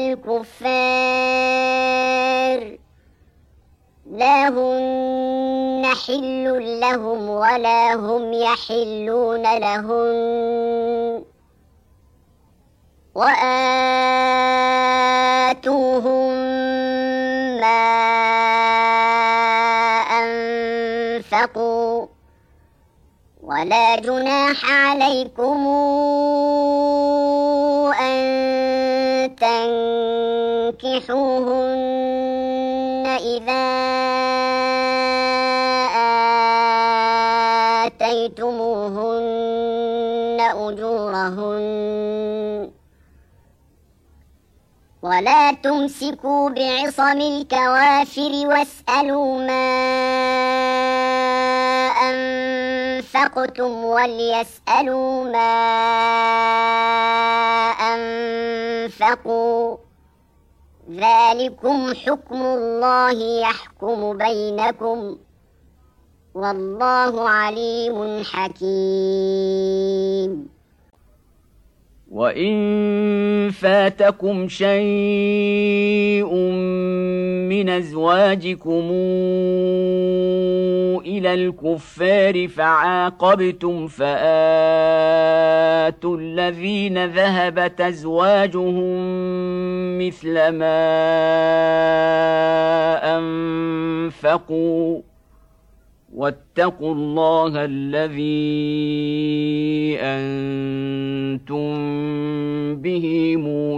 Speaker 2: الكفار لا هن حل لهم ولا هم يحلون لهن وآتوهم ما أنفقوا ولا جناح عليكم أن تنكحوهن إذا آتيتموهن أجورهن ولا تمسكوا بعصم الكوافر واسألوا ما أنفقتم وليسألوا ما أنفقوا ذلكم حكم الله يحكم بينكم والله عليم حكيم
Speaker 1: وإن فاتكم شيء من أزواجكم إلى الكفار فعاقبتم فآتوا الذين ذهبت أزواجهم مثل ما أنفقوا واتقوا الله الذي أنتم به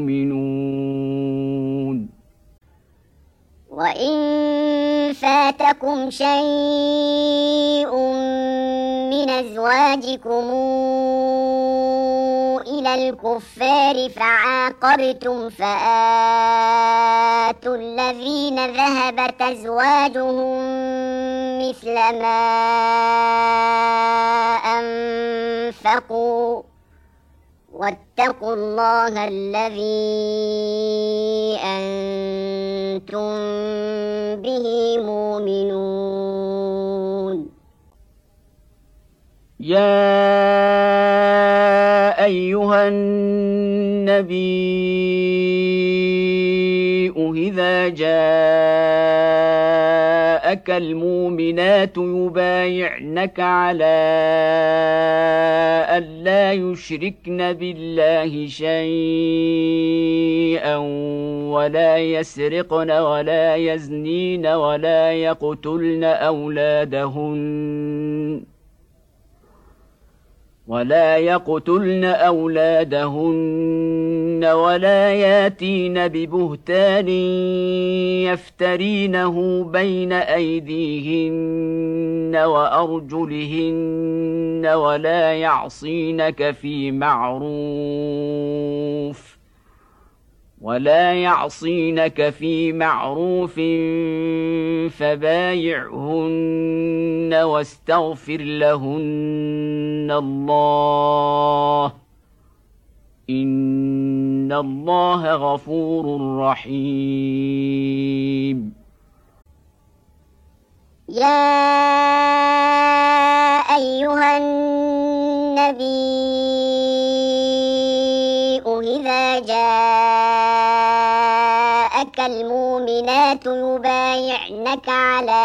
Speaker 1: مؤمنون
Speaker 2: وإن فاتكم شيء من أزواجكم إلى الكفار فعاقبتم فآتوا الذين ذهبت أزواجهم مثل ما أنفقوا واتقوا الله الذي أنتم به مؤمنون
Speaker 1: يا أيها النبي إذا جاءك المؤمنات يبايعنك على ألا يشركن بالله شيئا ولا يسرقن ولا يزنين ولا يقتلن أولادهن ولا يقتلن أولادهن ولا ياتين ببهتان يفترينه بين أيديهن وأرجلهن ولا يعصينك في معروف ولا يعصينك في معروف فبايعهن واستغفر لهن الله إن الله غفور رحيم
Speaker 2: يا أيها النبي إذا جاءك المؤمنات يبايعنك على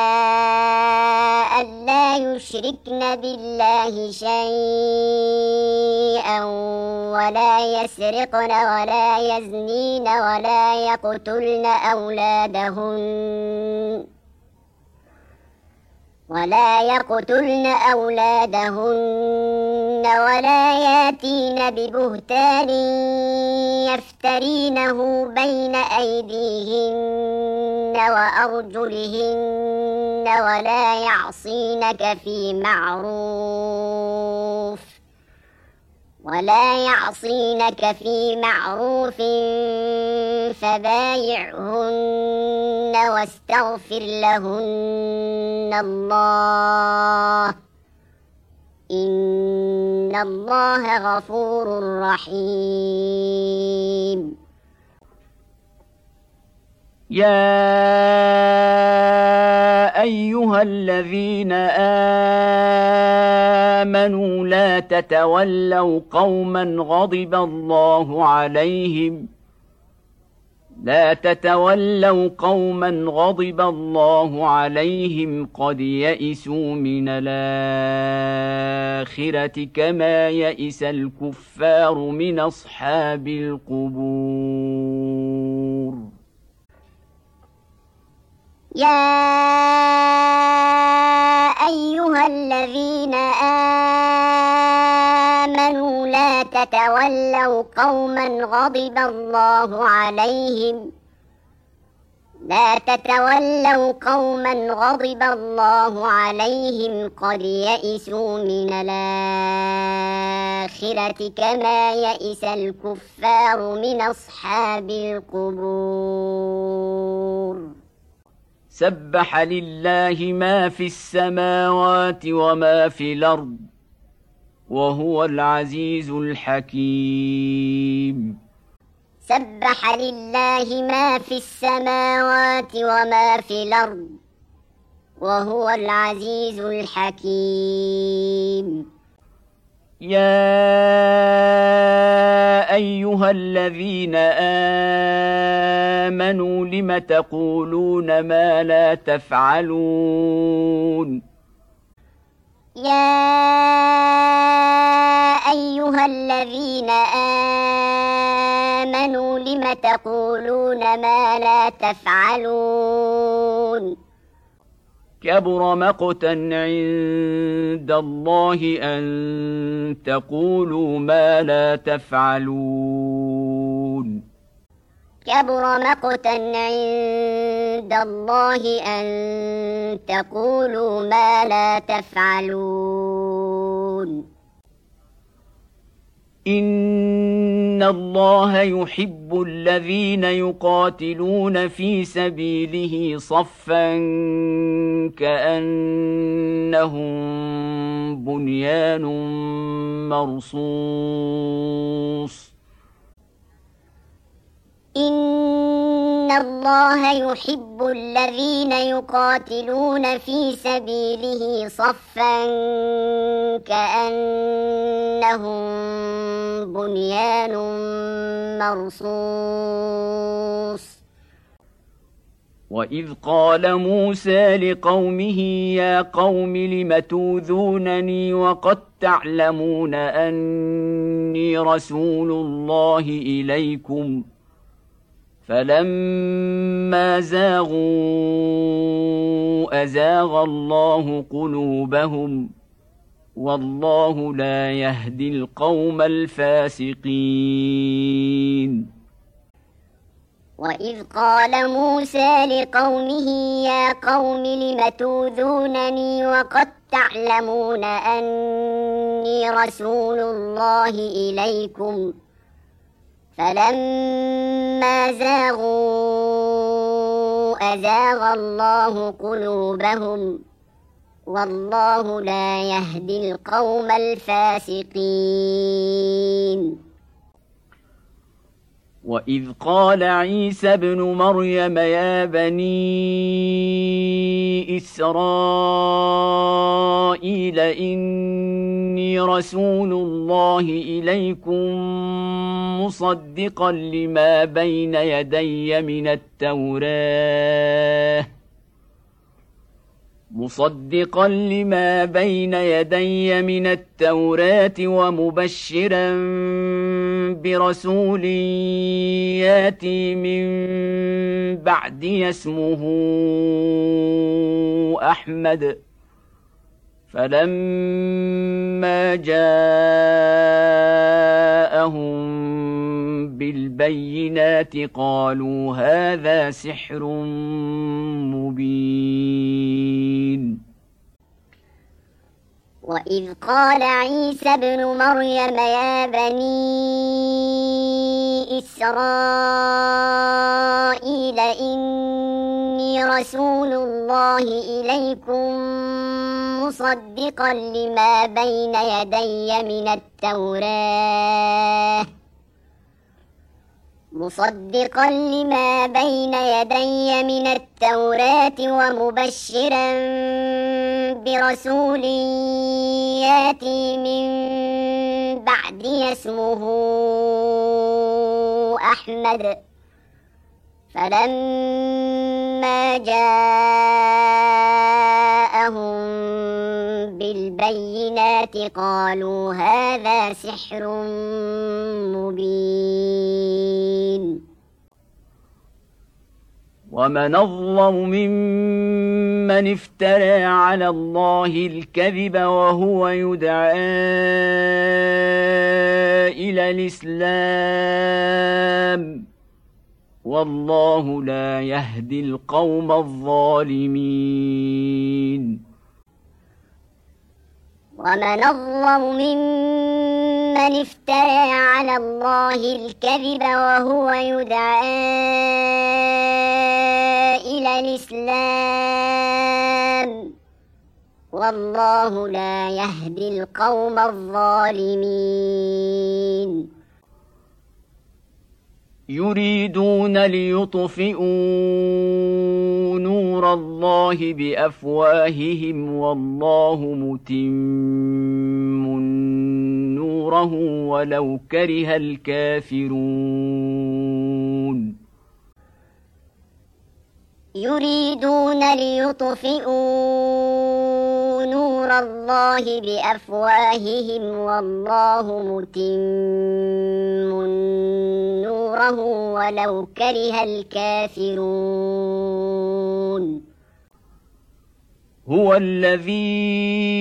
Speaker 2: ألا يشركن بالله شيئا ولا يسرقن ولا يزنين ولا يقتلن أولادهن ولا يقتلن أولادهن ولا ياتين ببهتان يفترينه بين أيديهن وأرجلهن ولا يعصينك في معروف ولا يعصينك في معروف فبايعهن واستغفر لهن الله إن الله غفور رحيم
Speaker 1: يا أيها الذين آمنوا لا تتولوا قوما غضب الله عليهم لا تتولوا قوما غضب الله عليهم قد يئسوا من الآخرة كما يئس الكفار من أصحاب القبور
Speaker 2: يا أيها الذين آمنوا لا تتولوا قوما غضب الله عليهم لا تتولوا قوما غضب الله عليهم قد يئسوا من الآخرة كما يئس الكفار من أصحاب القبور
Speaker 1: سبح لله ما في السماوات وما في الأرض وهو العزيز الحكيم
Speaker 2: سبح لله ما في السماوات وما في الأرض وهو العزيز الحكيم
Speaker 1: يا أيها الذين آمنوا لم تقولون ما لا تفعلون
Speaker 2: يا أيها الذين آمنوا لم تقولون ما لا تفعلون
Speaker 1: كبر مقتا عند الله أن تقولوا ما لا تفعلون
Speaker 2: كبر مقتا عند الله أن تقولوا ما لا تفعلون
Speaker 1: إن الله يحب الذين يقاتلون في سبيله صفا كأنهم بنيان مرصوص
Speaker 2: إن الله يحب الذين يقاتلون في سبيله صفا كأنهم بنيان مرصوص
Speaker 1: وإذ قال موسى لقومه يا قوم لم توذونني وقد تعلمون أني رسول الله إليكم فلما زاغوا أزاغ الله قلوبهم والله لا يهدي القوم الفاسقين
Speaker 2: وإذ قال موسى لقومه يا قوم لم توذونني وقد تعلمون أني رسول الله إليكم فلما زاغوا أزاغ الله قلوبهم والله لا يهدي القوم الفاسقين
Speaker 1: وإذ قال عيسى ابن مريم يا بني إسرائيل إني رسول الله إليكم مصدقا لما بين يدي من التوراة مصدقا لما بين يدي من التوراة ومبشرا برسول ياتي من بعدي اسمه أحمد فلما جاءهم بالبينات قالوا هذا سحر مبين
Speaker 2: وإذ قال عيسى ابن مريم يا بني إسرائيل إني رسول الله إليكم مصدقا لما بين يدي من التوراة مصدقا لما بين يدي من التوراة ومبشرا برسول ياتي من بعدي اسمه أحمد فلما جاءهم بالبينات قالوا هذا سحر مبين
Speaker 1: ومن أظلم ممن افترى على الله الكذب وهو يدعى إلى الإسلام والله لا يهدي القوم الظالمين
Speaker 2: ومن أظلم ممن افترى على الله الكذب وهو يدعى إلى الإسلام والله لا يهدي القوم الظالمين
Speaker 1: يريدون ليطفئوا نور الله بأفواههم والله متم نوره ولو كره الكافرون
Speaker 2: يريدون ليطفئوا نور الله بأفواههم والله متم نوره ولو كره الكافرون
Speaker 1: هو الذي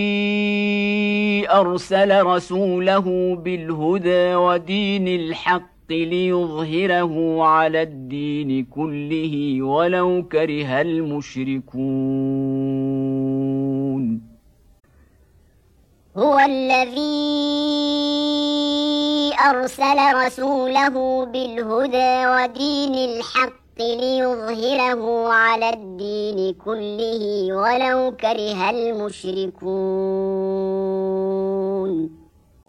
Speaker 1: أرسل رسوله بالهدى ودين الحق ليظهره على الدين كله ولو كره المشركون
Speaker 2: هو الذي أرسل رسوله بالهدى ودين الحق ليظهره على الدين كله ولو كره المشركون.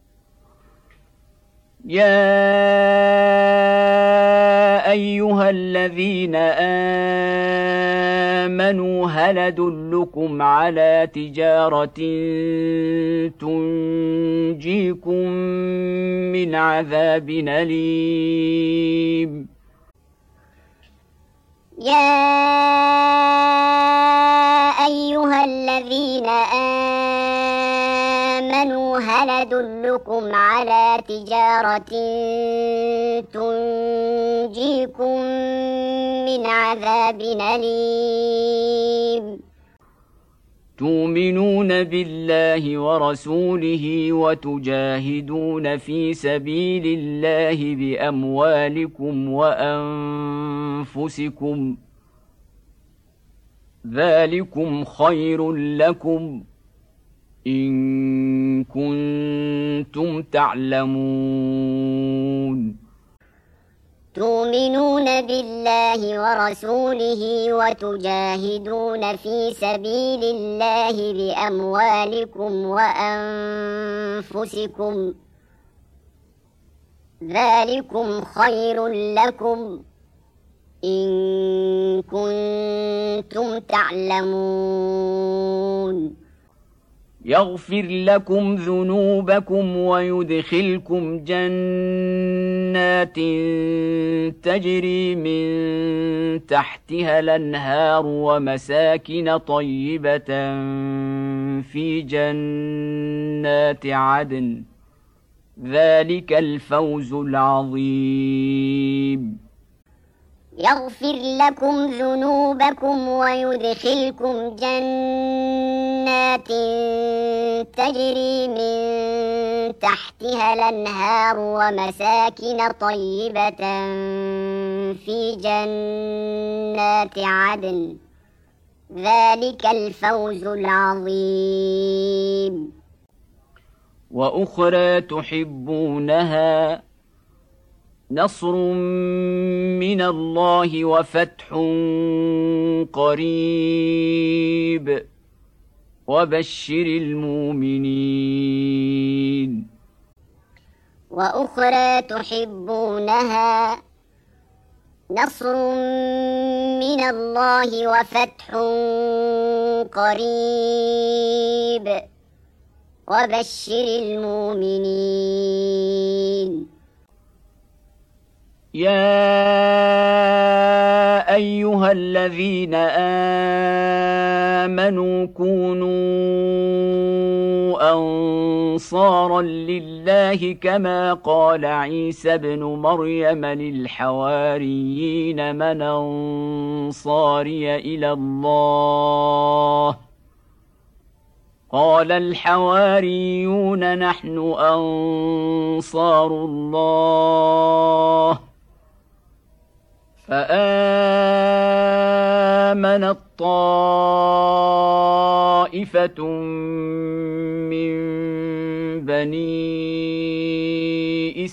Speaker 1: يا أيها الذين آمنوا هل أدلكم على تجارة تنجيكم من عذاب أليم.
Speaker 2: يا أيها الذين آمنوا هل أدلكم على تجارة تنجيكم من عذاب أليم.
Speaker 1: تؤمنون بالله ورسوله وتجاهدون في سبيل الله بأموالكم وأنفسكم ذلكم خير لكم إن كنتم تعلمون.
Speaker 2: تؤمنون بالله ورسوله وتجاهدون في سبيل الله بأموالكم وأنفسكم ذلكم خير لكم إن كنتم تعلمون.
Speaker 1: يغفر لكم ذنوبكم ويدخلكم جنات تجري من تحتها الأنهار ومساكن طيبة في جنات عدن ذلك الفوز العظيم.
Speaker 2: يغفر لكم ذنوبكم ويدخلكم جنات تجري من تحتها الأنهار ومساكن طيبة في جنات عدن ذلك الفوز العظيم.
Speaker 1: وأخرى تحبونها نصر من الله وفتح قريب وبشر المؤمنين.
Speaker 2: وأخرى تحبونها نصر من الله وفتح قريب وبشر المؤمنين.
Speaker 1: يا أيها الذين آمنوا كونوا أنصارا لله كما قال عيسى ابن مريم للحواريين من أنصاري إلى الله قال الحواريون نحن أنصار الله فآمنت طائفة من بني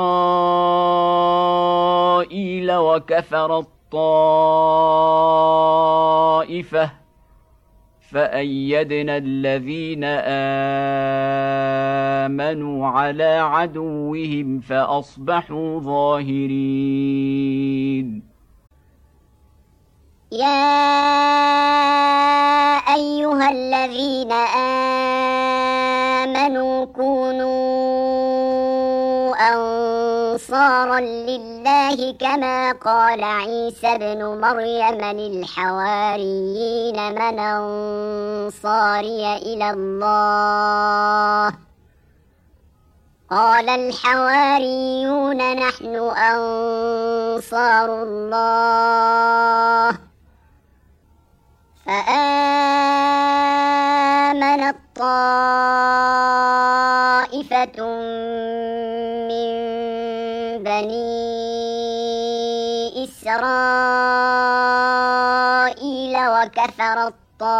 Speaker 1: إسرائيل وكفرت طائفة فأيدنا الذين آمنوا على عدوهم فأصبحوا ظاهرين.
Speaker 2: يا أيها الذين آمنوا كونوا أنصارا لله كما قال عيسى ابن مريم للحواريين من أنصاري إلى الله قال الحواريون نحن أنصار الله فآمنت طائفة من بني إسرائيل وكفرت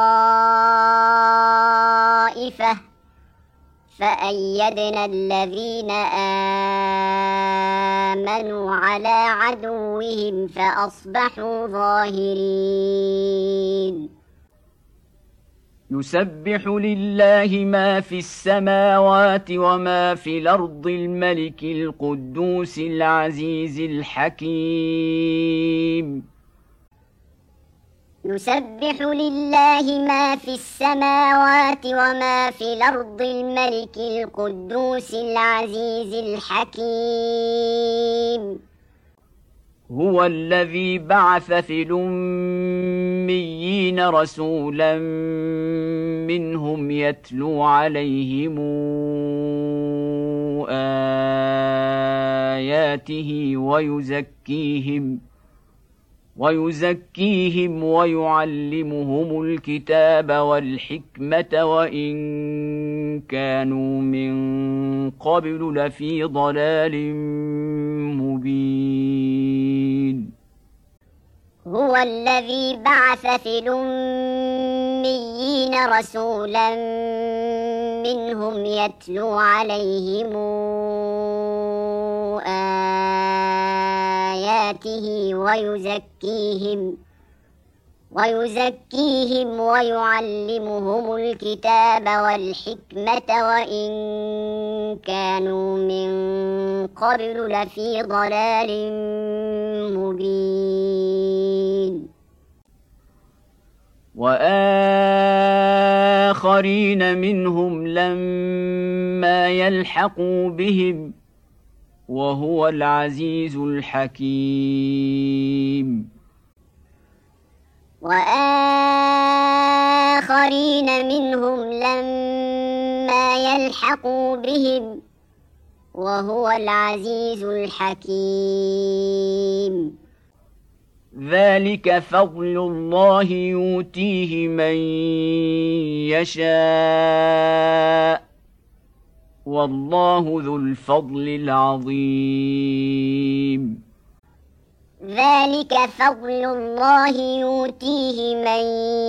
Speaker 2: طائفة فأيدنا الذين آمنوا على عدوهم فأصبحوا ظاهرين
Speaker 1: يسبح لله ما في السماوات وما في الأرض الملك القدوس العزيز الحكيم
Speaker 2: يسبح لله ما في السماوات وما في الأرض الملك القدوس العزيز الحكيم
Speaker 1: هو الذي بعث في الأميين رسولا منهم يتلو عليهم آياته ويزكيهم ويزكيهم ويعلمهم الكتاب والحكمة وإن كانوا من قبل لفي ضلال مبين
Speaker 2: هو الذي بعث في الأميين رسولا منهم يتلو عليهم آياته ويزكيهم ويزكيهم ويعلمهم الكتاب والحكمة وإن كانوا من قبل لفي ضلال مبين
Speaker 1: وآخرين منهم لما يلحقوا بهم وهو العزيز الحكيم
Speaker 2: وآخرين منهم لما يلحقوا بهم وهو العزيز الحكيم
Speaker 1: ذلك فضل الله يؤتيه من يشاء والله ذو الفضل العظيم
Speaker 2: ذلك فضل الله يؤتيه من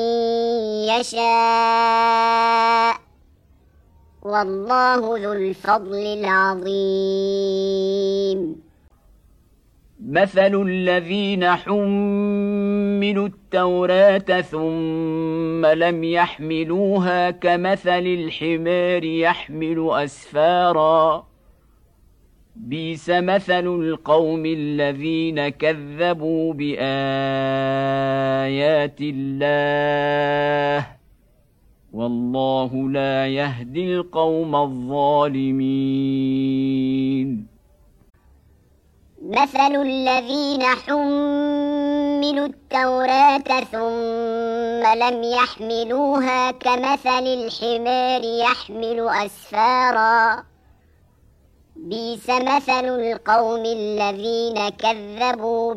Speaker 2: يشاء والله ذو الفضل العظيم
Speaker 1: مثل الذين حملوا التوراة ثم لم يحملوها كمثل الحمار يحمل أسفارا بئس مثل القوم الذين كذبوا بآيات الله والله لا يهدي القوم الظالمين
Speaker 2: مثل الذين حملوا التوراة ثم لم يحملوها كمثل الحمار يحمل أسفارا بئس مثل القوم الذين كذبوا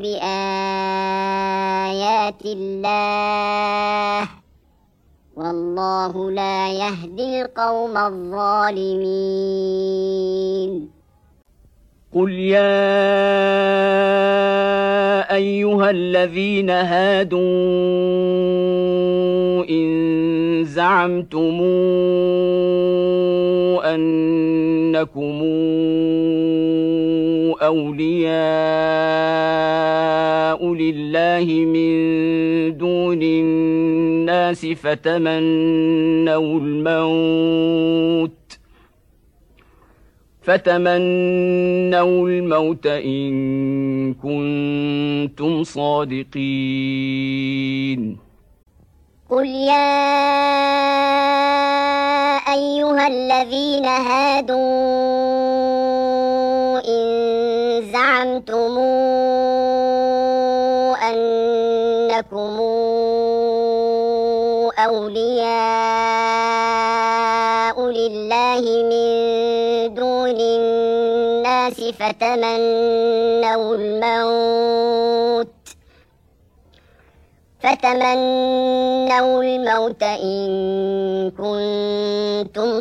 Speaker 2: بآيات الله والله لا يهدي القوم الظالمين
Speaker 1: قل يا أيها الذين هادوا إن زعمتم أنكم أولياء لله من دون الناس فتمنوا الموت فتمنوا الموت إن كنتم صادقين
Speaker 2: قل يا أيها الذين هادوا إن زعمتم أنكم أولياء لله من دون الناس فتمنوا الموت فتمنوا الموت إن كنتم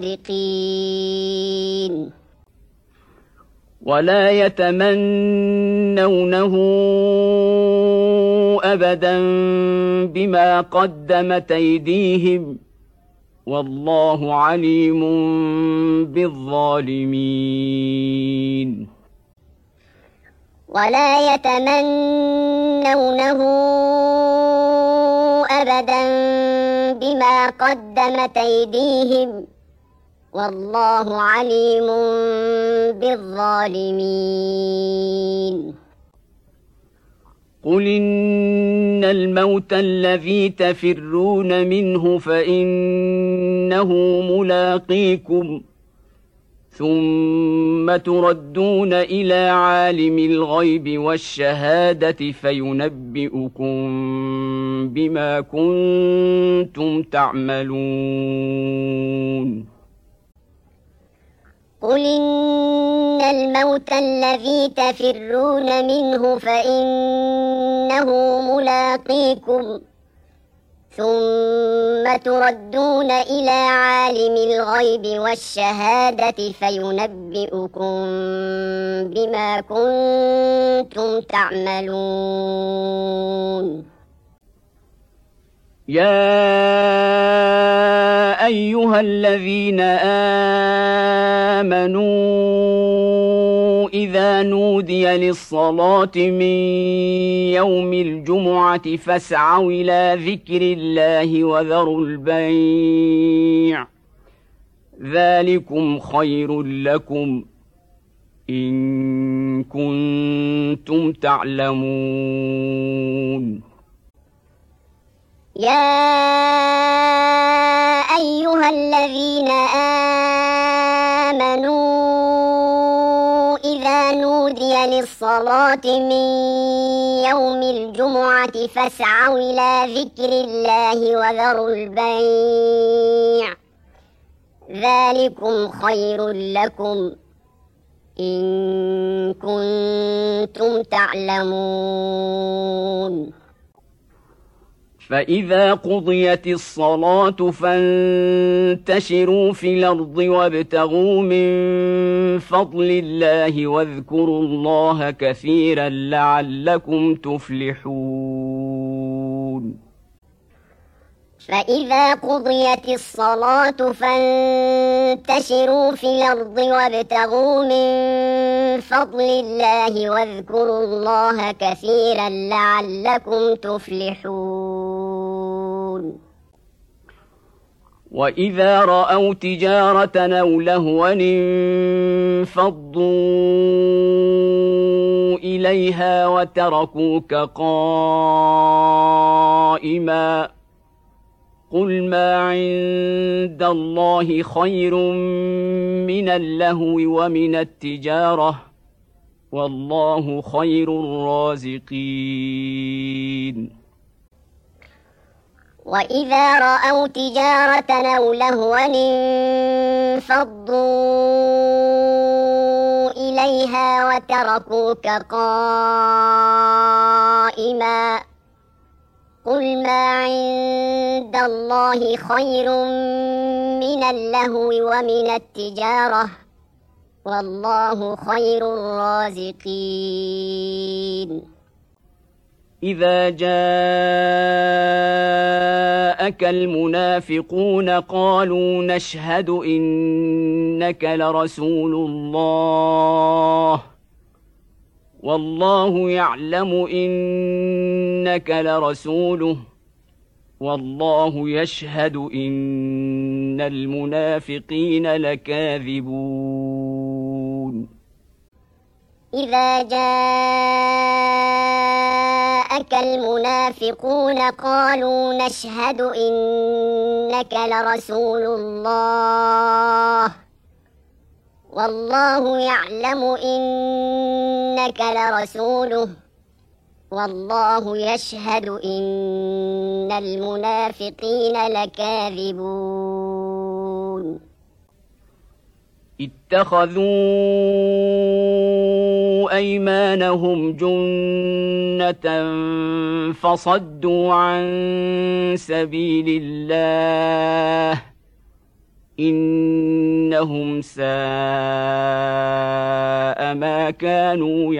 Speaker 2: صادقين
Speaker 1: ولا يتمنونه أبدا بما قدمت أيديهم والله عليم بالظالمين
Speaker 2: ولا يتمنونه أبدا بما قدمت أيديهم والله عليم بالظالمين.
Speaker 1: قل إن الموت الذي تفرون منه فإنه ملاقيكم ثم تردون إلى عالم الغيب والشهادة فينبئكم بما كنتم تعملون.
Speaker 2: قل إن الموت الذي تفرون منه فإنه ملاقيكم ثم تردون إلى عالم الغيب والشهادة فينبئكم بما كنتم تعملون.
Speaker 1: يا أيها الذين آمنوا إذا نودي للصلاة من يوم الجمعة فاسعوا إلى ذكر الله وذروا البيع ذلكم خير لكم إن كنتم تعلمون.
Speaker 2: يا أيها الذين آمنوا إذا نودي للصلاة من يوم الجمعة فاسعوا إلى ذكر الله وذروا البيع ذلكم خير لكم إن كنتم تعلمون.
Speaker 1: فإذا قضيت الصلاة فانتشروا في الأرض وابتغوا من فضل الله واذكروا الله كثيرا لعلكم تفلحون.
Speaker 2: فإذا قضيت الصلاة فانتشروا في الأرض وابتغوا من فضل الله واذكروا الله كثيرا لعلكم تفلحون.
Speaker 1: وإذا رأوا تجارة أو لهوا انفضوا إليها وتركوك قائما قل ما عند الله خير من اللهو ومن التجارة والله خير الرازقين.
Speaker 2: وإذا رأوا تجارة أو لهوا انفضوا إليها وتركوك قائما قل ما عند الله خير من اللهو ومن التجارة والله خير الرازقين.
Speaker 1: إذا جاءك المنافقون قالوا نشهد إنك لرسول الله والله يعلم إنك لرسوله والله يشهد إن المنافقين لكاذبون.
Speaker 2: إذا جاءك المنافقون قالوا نشهد إنك لرسول الله والله يعلم إنك لرسوله والله يشهد إن المنافقين لكاذبون.
Speaker 1: اتخذوا أيمانهم جنة فصدوا عن سبيل الله إنهم ساء ما كانوا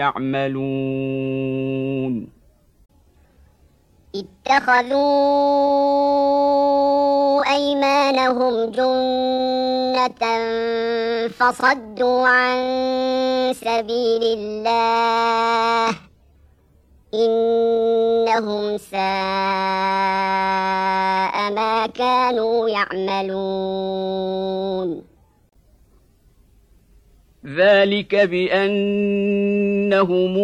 Speaker 1: يعملون.
Speaker 2: اتخذوا أيمانهم جنة فصدوا عن سبيل الله إنهم ساء ما كانوا يعملون
Speaker 1: ذلك بأنهم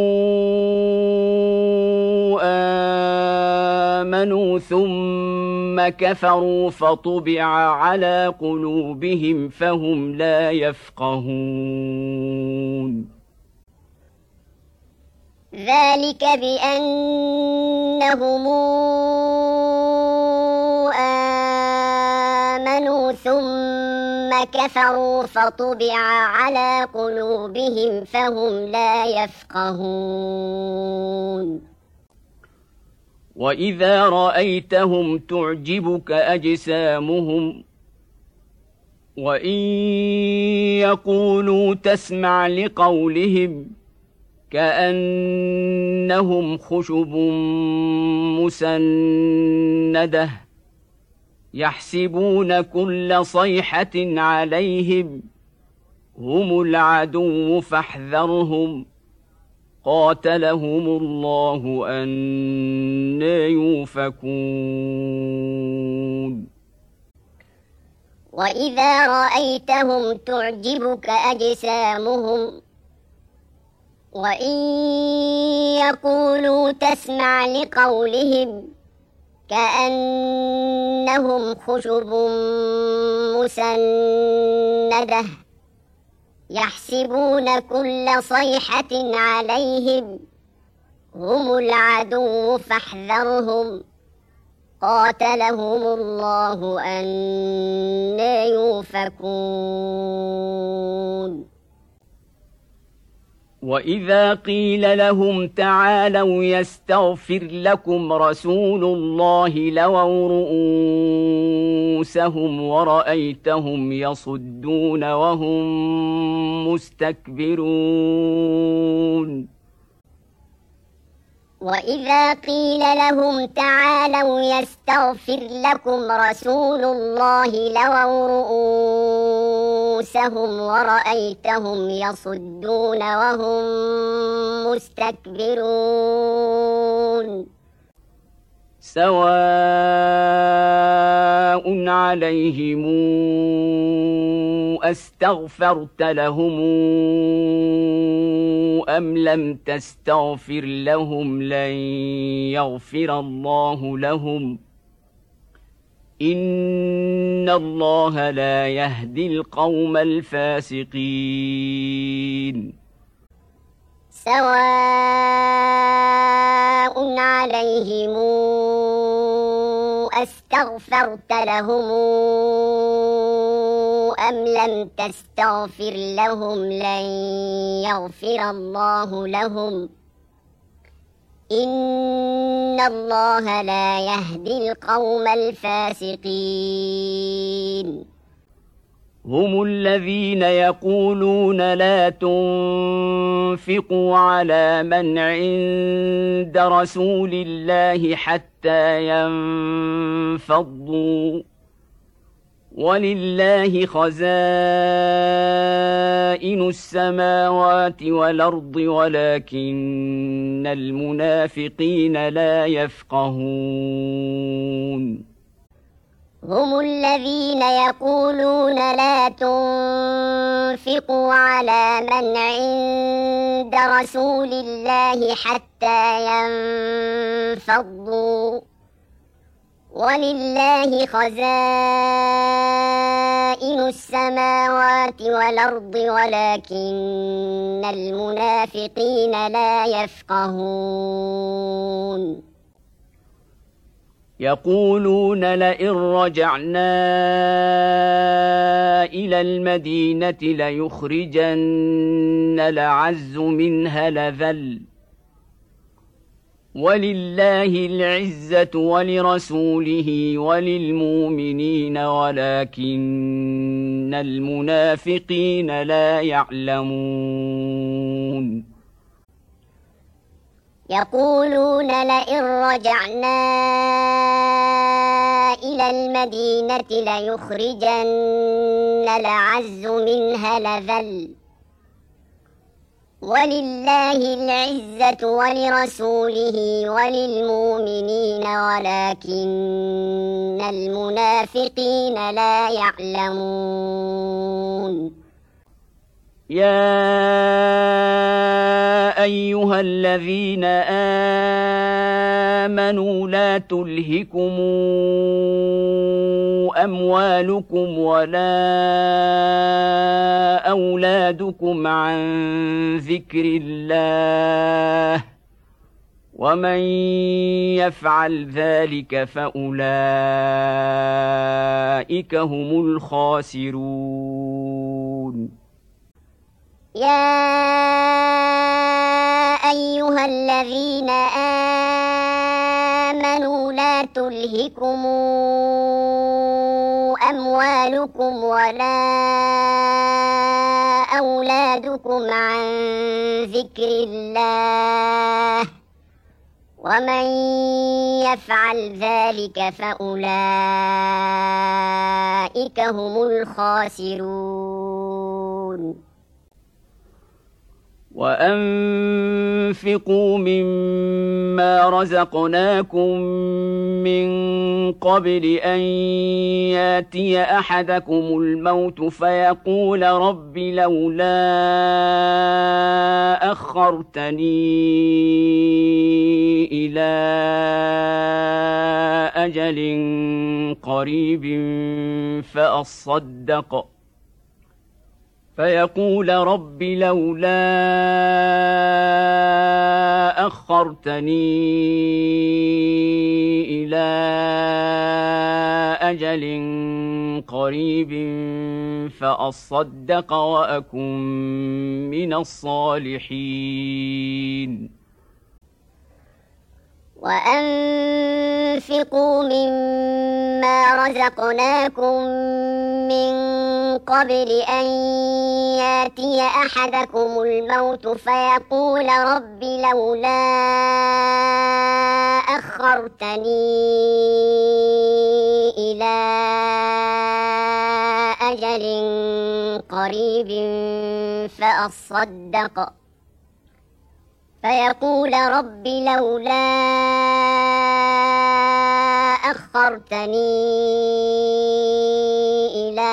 Speaker 1: آمنوا ثم كفروا فطبع على قلوبهم فهم لا يفقهون
Speaker 2: ذلك بأنهم آمنوا ثم كفروا فطبع على قلوبهم فهم لا يفقهون
Speaker 1: وإذا رأيتهم تعجبك أجسامهم وإن يقولوا تسمع لقولهم كأنهم خشب مسندة يحسبون كل صيحة عليهم هم العدو فاحذرهم قاتلهم الله أنى يؤفكون
Speaker 2: وإذا رأيتهم تعجبك أجسامهم وإن يقولوا تسمع لقولهم كأنهم خشب مسندة يحسبون كل صيحة عليهم هم العدو فاحذرهم قاتلهم الله أنى يؤفكون
Speaker 1: وإذا قيل لهم تعالوا يستغفر لكم رسول الله لووا رؤوسهم ورأيتهم يصدون وهم مستكبرون
Speaker 2: وإذا قيل لهم تعالوا يستغفر لكم رسول الله لووا رؤوسهم ورأيتهم يصدون وهم مستكبرون
Speaker 1: سواء عليهم أستغفرت لهم أم لم تستغفر لهم لن يغفر الله لهم إن الله لا يهدي القوم الفاسقين
Speaker 2: سواء عليهم أستغفرت لهم أم لم تستغفر لهم لن يغفر الله لهم إن الله لا يهدي القوم الفاسقين
Speaker 1: هم الذين يقولون لا تنفقوا على من عند رسول الله حتى ينفضوا ولله خزائن السماوات والأرض ولكن المنافقين لا يفقهون
Speaker 2: هم الذين يقولون لا تنفقوا على من عند رسول الله حتى ينفضوا ولله خزائن السماوات والأرض ولكن المنافقين لا يفقهون
Speaker 1: يقولون لئن رجعنا إلى المدينة ليخرجن الأعز منها الأذل ولله العزة ولرسوله وللمؤمنين ولكن المنافقين لا يعلمون
Speaker 2: يقولون لئن رجعنا إلى المدينة ليخرجن الأعز منها الأذل ولله العزة ولرسوله وللمؤمنين ولكن المنافقين لا يعلمون
Speaker 1: يا أيها الذين آمنوا لا تلهكم أموالكم ولا أولادكم عن ذكر الله ومن يفعل ذلك فأولئك هم الخاسرون
Speaker 2: يا أيها الذين آمنوا لا تلهكم أموالكم ولا أولادكم عن ذكر الله ومن يفعل ذلك فأولئك هم الخاسرون
Speaker 1: وأنفقوا مما رزقناكم من قبل أن ياتي أحدكم الموت فيقول رب لولا أخرتني إلى أجل قريب فأصدق فيقول رب لولا أخرتني إلى أجل قريب فأصدق وأكن من الصالحين
Speaker 2: وأنفقوا مما رزقناكم من قبل أن ياتي أحدكم الموت فيقول رب لولا أخرتني إلى أجل قريب فأصدق فيقول رب لولا أخرتني إلى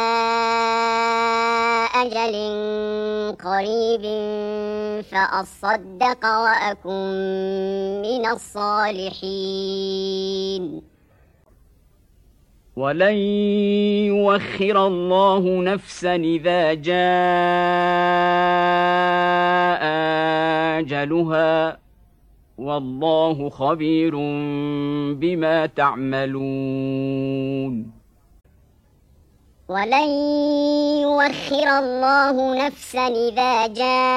Speaker 2: أجل قريب فأصدق وأكن من الصالحين
Speaker 1: ولن يؤخر الله نفسا إذا جاء أجلها والله خبير بما تعملون
Speaker 2: ولن يؤخر الله نفسا إذا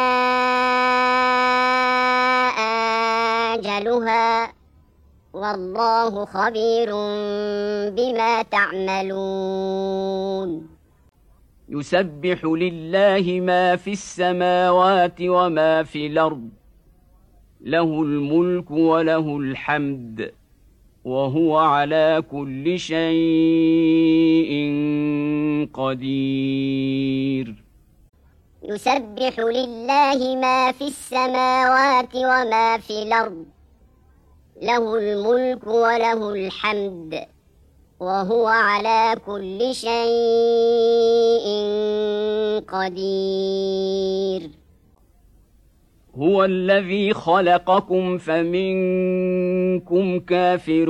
Speaker 2: جاء أجلها والله خبير بما تعملون
Speaker 1: يسبح لله ما في السماوات وما في الأرض له الملك وله الحمد وهو على كل شيء قدير
Speaker 2: يسبح لله ما في السماوات وما في الأرض له الملك وله الحمد وهو على كل شيء قدير
Speaker 1: هو الذي خلقكم فمنكم كافر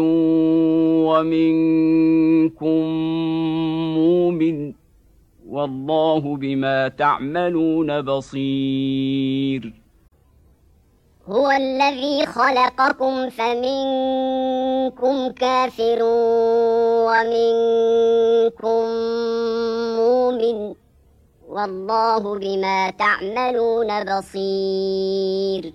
Speaker 1: ومنكم مؤمن والله بما تعملون بصير
Speaker 2: هو الذي خلقكم فمنكم كافر ومنكم مؤمن والله بما تعملون بصير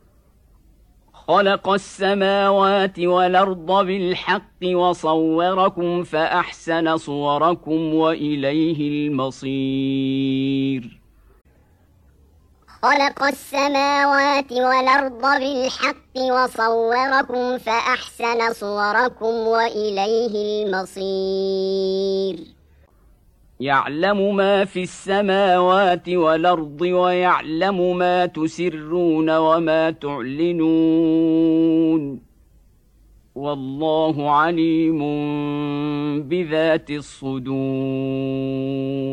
Speaker 1: خلق السماوات والأرض بالحق وصوركم فأحسن صوركم وإليه المصير
Speaker 2: خلق السماوات والأرض بالحق وصوركم فأحسن صوركم وإليه المصير
Speaker 1: يعلم ما في السماوات والأرض ويعلم ما تسرون وما تعلنون والله عليم بذات الصدور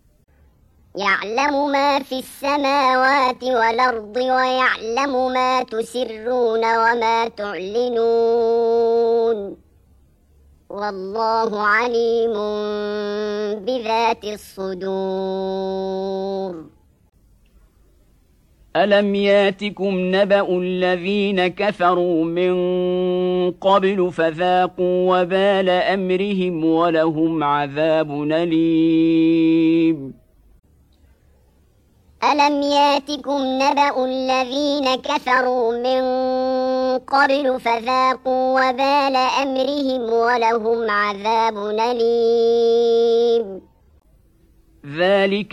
Speaker 2: يعلم ما في السماوات والأرض ويعلم ما تسرون وما تعلنون والله عليم بذات الصدور
Speaker 1: ألم ياتكم نبأ الذين كفروا من قبل فذاقوا وبال أمرهم ولهم عذاب أليم
Speaker 2: ألم ياتكم نبأ الذين كفروا من قبل فذاقوا وبال أمرهم ولهم عذاب أليم
Speaker 1: ذلك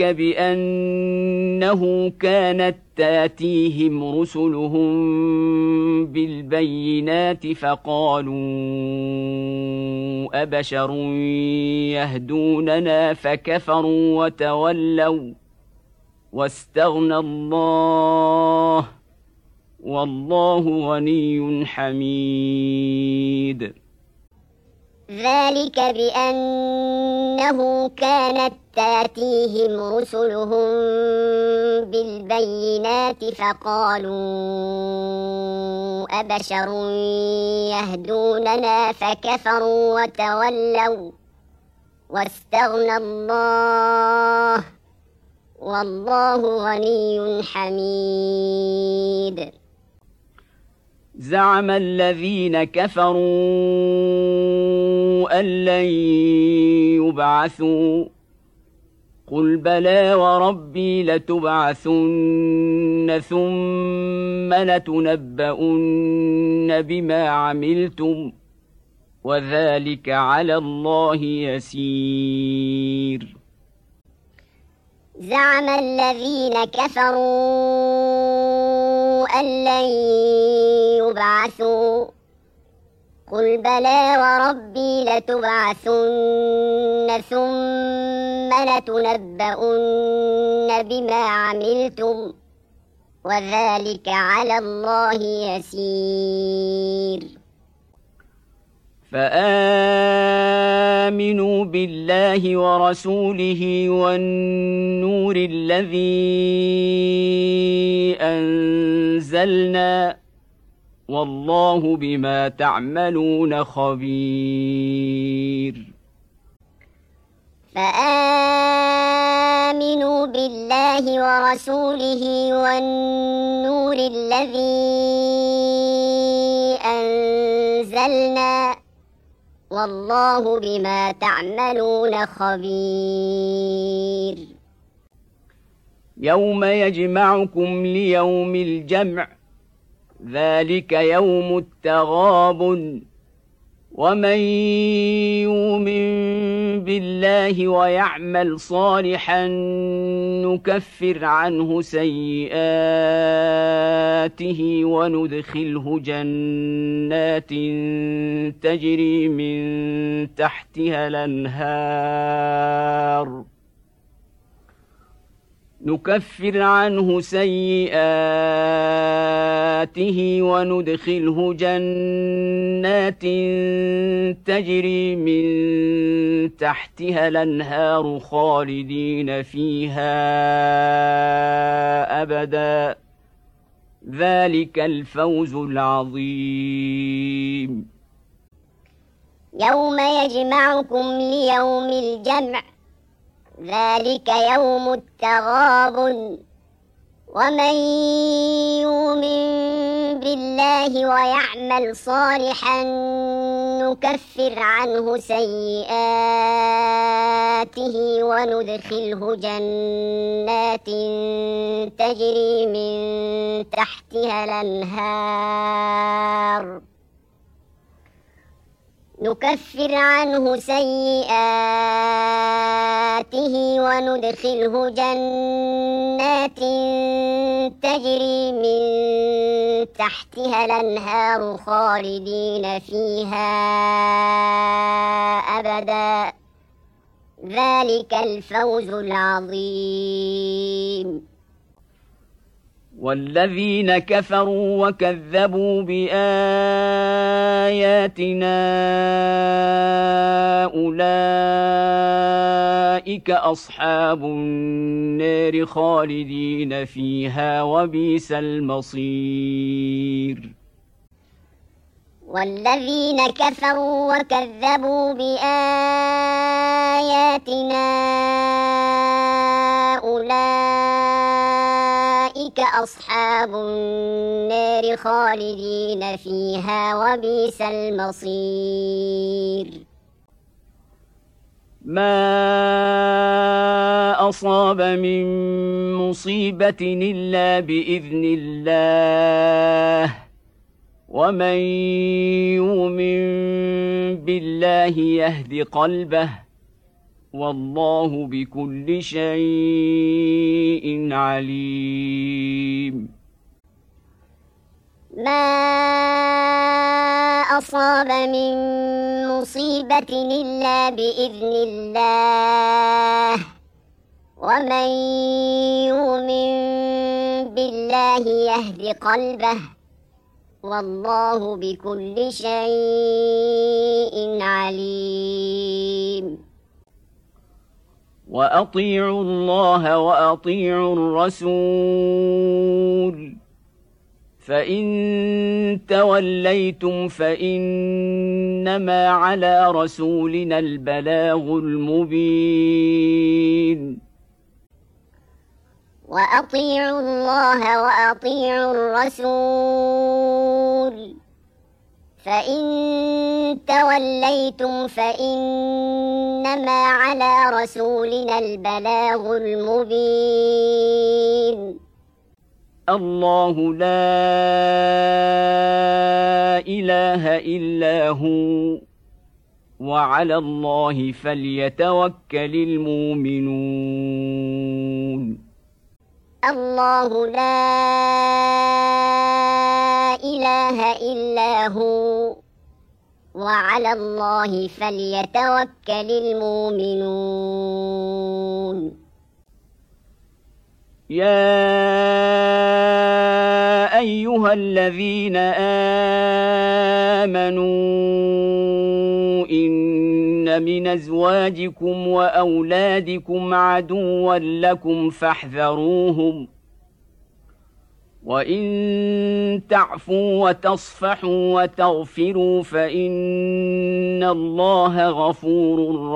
Speaker 1: بأنه كانت تاتيهم رسلهم بالبينات فقالوا أبشر يهدوننا فكفروا وتولوا واستغنى الله والله غني حميد
Speaker 2: ذلك بأنه كانت تاتيهم رسلهم بالبينات فقالوا أبشر يهدوننا فكفروا وتولوا واستغنى الله والله غني حميد
Speaker 1: زعم الذين كفروا أن لن يبعثوا قل بلى وربي لتبعثن ثم لتنبؤن بما عملتم وذلك على الله يسير
Speaker 2: زعم الذين كفروا أن لن يبعثوا قل بلى وربي لتبعثن ثم لتنبؤن بما عملتم وذلك على الله يسير
Speaker 1: فآمنوا بالله ورسوله والنور الذي أنزلنا والله بما تعملون خبير
Speaker 2: فآمنوا بالله ورسوله والنور الذي أنزلنا والله بما تعملون خبير
Speaker 1: يوم يجمعكم ليوم الجمع ذلك يوم التغابن ومن يؤمن بالله ويعمل صالحا نكفر عنه سيئاته وندخله جنات تجري من تحتها الأنهار نكفر عنه سيئاته وندخله جنات تجري من تحتها الأنهار خالدين فيها أبدا ذلك الفوز العظيم
Speaker 2: يوم يجمعكم ليوم الجمع ذلك يوم التغابن ومن يؤمن بالله ويعمل صالحا نكفر عنه سيئاته وندخله جنات تجري من تحتها الأنهار نكفر عنه سيئاته وندخله جنات تجري من تحتها الأنهار خالدين فيها أبدا ذلك الفوز العظيم.
Speaker 1: والذين كفروا وكذبوا بآياتنا أولئك أصحاب النار خالدين فيها وبئس المصير.
Speaker 2: والذين كفروا وكذبوا بآياتنا أولئك أصحاب النار خالدين فيها وبئس المصير.
Speaker 1: ما أصاب من مصيبة إلا بإذن الله ومن يؤمن بالله يهد قلبه والله بكل شيء عليم.
Speaker 2: ما أصاب من مصيبة إلا بإذن الله ومن يؤمن بالله يهد قلبه والله بكل شيء عليم.
Speaker 1: وأطيعوا الله وأطيعوا الرسول فإن توليتم فإنما على رسولنا البلاغ المبين.
Speaker 2: وأطيعوا الله وأطيعوا الرسول فإن توليتم فإنما على رسولنا البلاغ المبين.
Speaker 1: الله لا إله إلا هو وعلى الله فليتوكل المؤمنون.
Speaker 2: الله لا إله إلا هو وعلى الله فليتوكل المؤمنون.
Speaker 1: يا أيها الذين آمنوا إن من أزواجكم وأولادكم عدوا لكم فاحذروهم وإن تعفوا وتصفحوا وتغفروا فإن الله غفور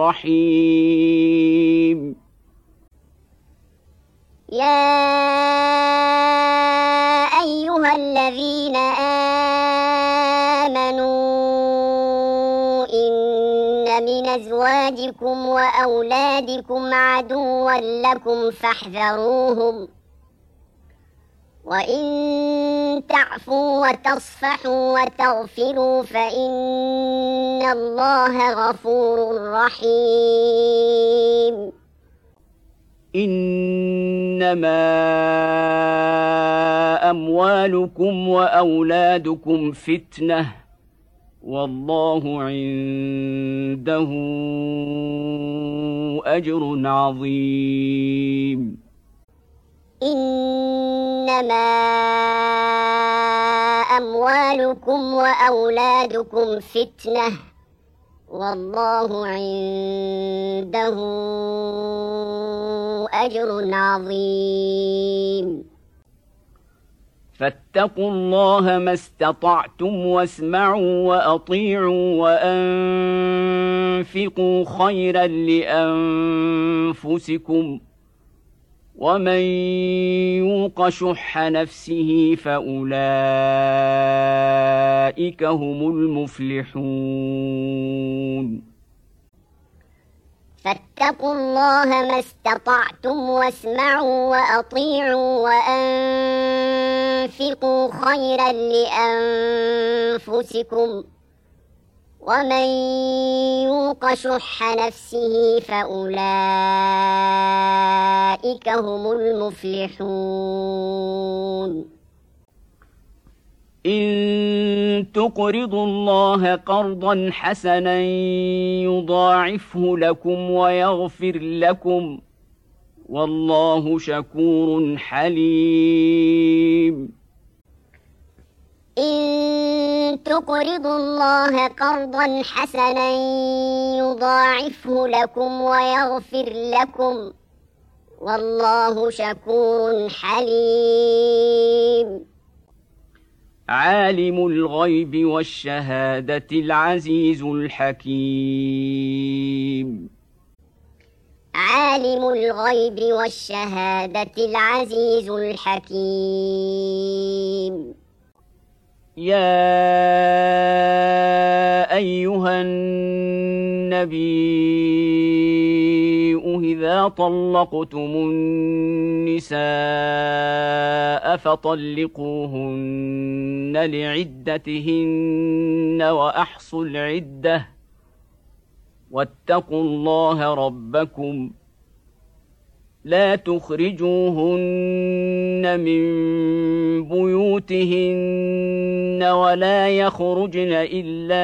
Speaker 1: رحيم.
Speaker 2: يا أيها الذين آمنوا إن من أزواجكم وأولادكم عدوا لكم فاحذروهم وإن تعفوا وتصفحوا وتغفروا فإن الله غفور رحيم.
Speaker 1: إنما أموالكم وأولادكم فتنة والله عنده أجر عظيم.
Speaker 2: إنما أموالكم وأولادكم فتنة والله عنده أجر عظيم.
Speaker 1: فاتقوا الله ما استطعتم واسمعوا وأطيعوا وأنفقوا خيرا لأنفسكم ومن يوق شح نفسه فأولئك هم المفلحون.
Speaker 2: فاتقوا الله ما استطعتم واسمعوا وأطيعوا وأنفقوا خيرا لأنفسكم ومن يوق شح نفسه فأولئك هم المفلحون
Speaker 1: إن تقرضوا الله قرضا حسنا يضاعفه لكم ويغفر لكم والله شكور حليم
Speaker 2: إن تقرضوا الله قرضا حسنا يضاعفه لكم ويغفر لكم والله شكور حليم
Speaker 1: عالم الغيب والشهادة العزيز الحكيم
Speaker 2: عالم الغيب والشهادة العزيز الحكيم
Speaker 1: يا أيها النبي إذا طلقتم النساء فطلقوهن لعدتهن وأحصوا العدة واتقوا الله ربكم لا تخرجوهن من بيوتهن ولا يخرجن إلا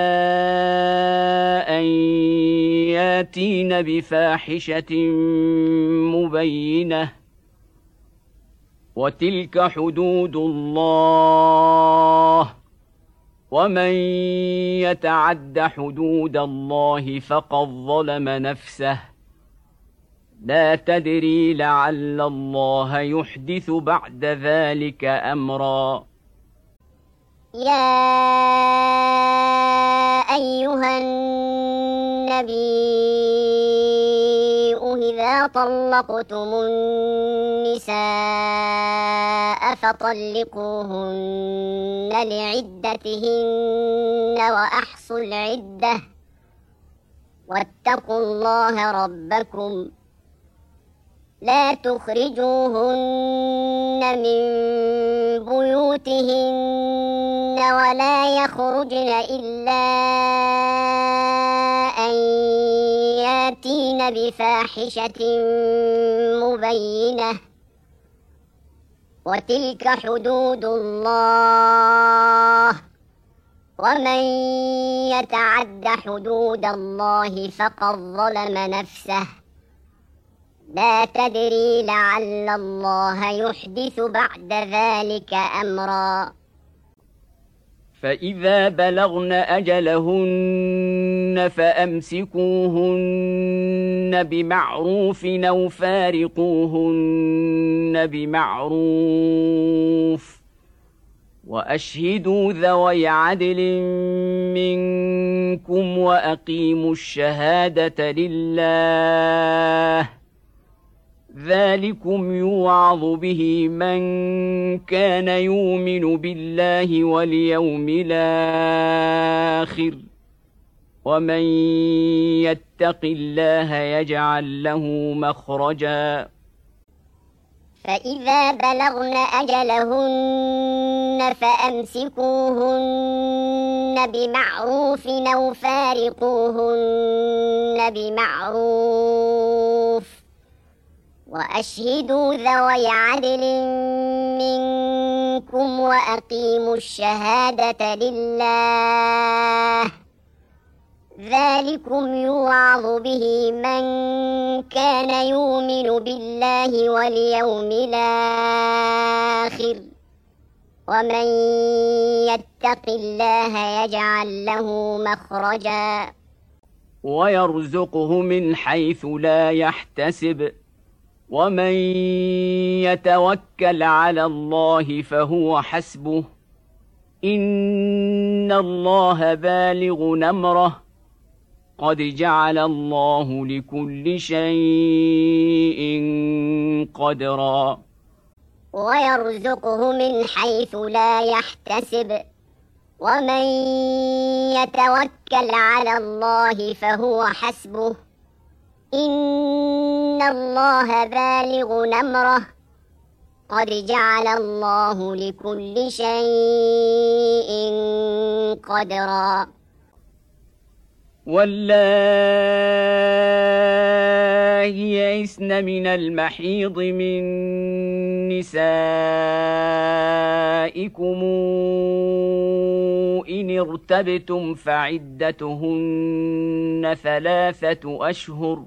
Speaker 1: أن ياتين بفاحشة مبينة وتلك حدود الله ومن يتعد حدود الله فقد ظلم نفسه لا تدري لعل الله يحدث بعد ذلك أمرا
Speaker 2: يا أيها النبي إذا طلقتم النساء فطلقوهن لعدتهن وأحصوا العدة واتقوا الله ربكم لا تخرجوهن من بيوتهن ولا يخرجن إلا أن ياتين بفاحشة مبينة وتلك حدود الله ومن يتعد حدود الله فقد ظلم نفسه لا تدري لعل الله يحدث بعد ذلك أمرا
Speaker 1: فإذا بلغن أجلهن فأمسكوهن بمعروف أو فارقوهن بمعروف وأشهدوا ذوي عدل منكم وأقيموا الشهادة لله ذلكم يوعظ به من كان يؤمن بالله واليوم الآخر ومن يتق الله يجعل له مخرجا
Speaker 2: فإذا بلغن أجلهن فأمسكوهن بمعروف أو فارقوهن بمعروف وأشهدوا ذوي عدل منكم وأقيموا الشهادة لله ذلكم يوعظ به من كان يؤمن بالله واليوم الآخر ومن يتق الله يجعل له مخرجا
Speaker 1: ويرزقه من حيث لا يحتسب ومن يتوكل على الله فهو حسبه إن الله بالغ أمره قد جعل الله لكل شيء قدرا
Speaker 2: ويرزقه من حيث لا يحتسب ومن يتوكل على الله فهو حسبه إن الله بالغ أمره قد جعل الله لكل شيء قدرا
Speaker 1: واللائي يئسن من المحيض من نسائكم إن ارتبتم فعدتهن ثلاثة أشهر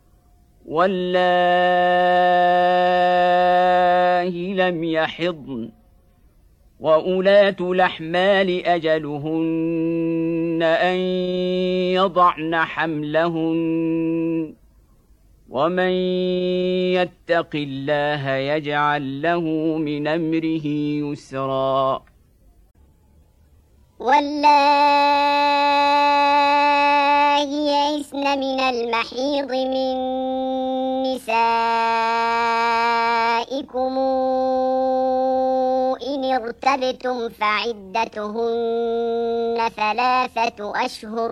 Speaker 1: واللائي لم يحضن وأولات الأحمال أجلهن أن يضعن حملهن ومن يتق الله يجعل له من أمره يسرا
Speaker 2: واللائي يئسن من المحيض من نسائكم إن ارتبتم فعدتهن ثلاثة أشهر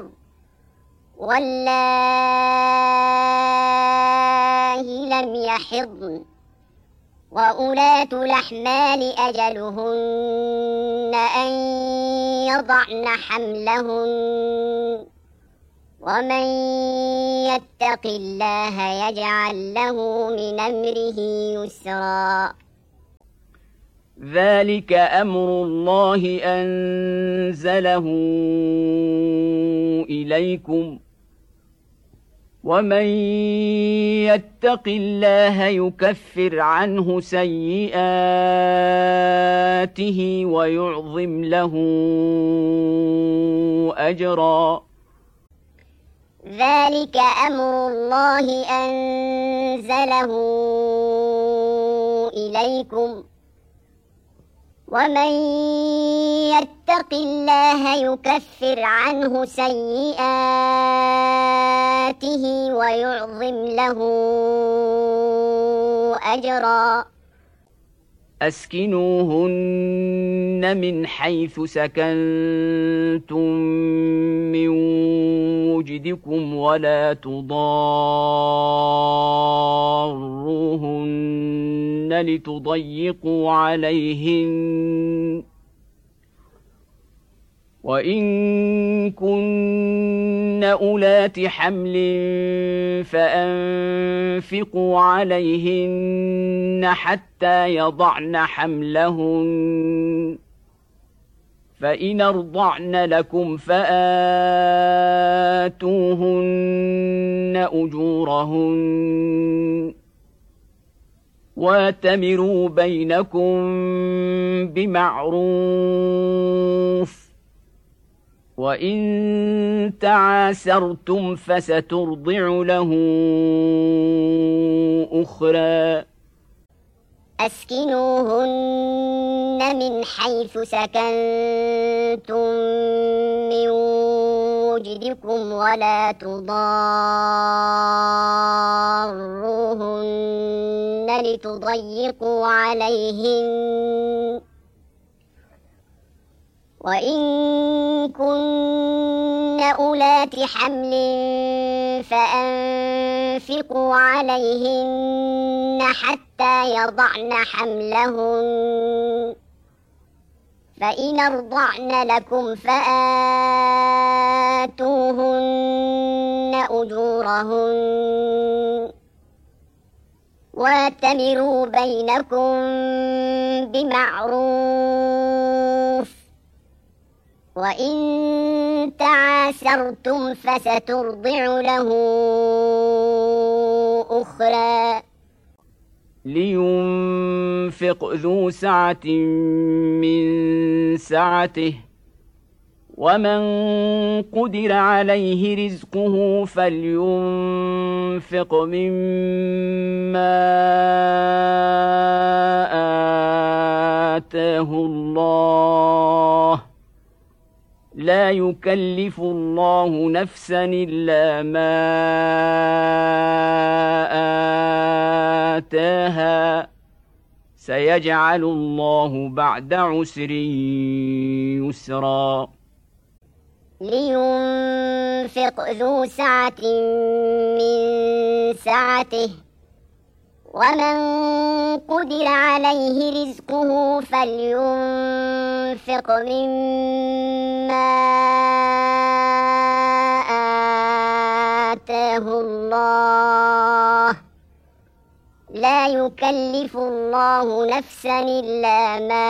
Speaker 2: واللائي لم يحضن وأولات الأحمال أجلهن أن يضعن حملهن ومن يتق الله يجعل له من أمره يسرا
Speaker 1: ذلك أمر الله أنزله إليكم ومن يتق الله يكفر عنه سيئاته ويعظم له أجرا
Speaker 2: ذلك أمر الله أنزله إليكم ومن يتق الله يكفر عنه سيئاته ويعظم له أجرا
Speaker 1: أسكنوهن من حيث سكنتم من وجدكم ولا تضاروهن لتضيقوا عليهن وإن كن أولات حمل فأنفقوا عليهن حتى يضعن حملهن فإن أرضعن لكم فآتوهن أجورهن واتمروا بينكم بمعروف وإن تعاسرتم فسترضع له أخرى
Speaker 2: أسكنوهن من حيث سكنتم من وجدكم ولا تضاروهن لتضيقوا عليهن وإن كن أولات حمل فأنفقوا عليهن حتى يضعن حملهن فإن أرضعن لكم فآتوهن أجورهن واتمروا بينكم بمعروف وإن تعاسرتم فسترضع له أخرى
Speaker 1: لينفق ذو سعة من سعته ومن قدر عليه رزقه فلينفق مما آتاه الله لا يكلف الله نفسا إلا ما آتاها سيجعل الله بعد عسر يسرا
Speaker 2: لينفق ذو سعة من سعته ومن قدر عليه رزقه فلينفق مما آتاه الله لا يكلف الله نفسا إلا ما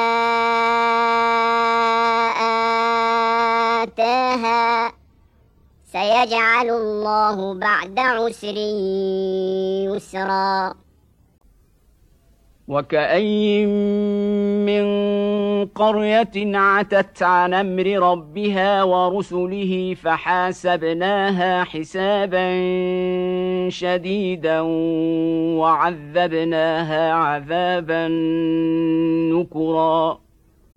Speaker 2: آتاها سيجعل الله بعد عسر يسرا
Speaker 1: وكأين من قرية عتت عن أمر ربها ورسله فحاسبناها حسابا شديدا وعذبناها عذابا نكرا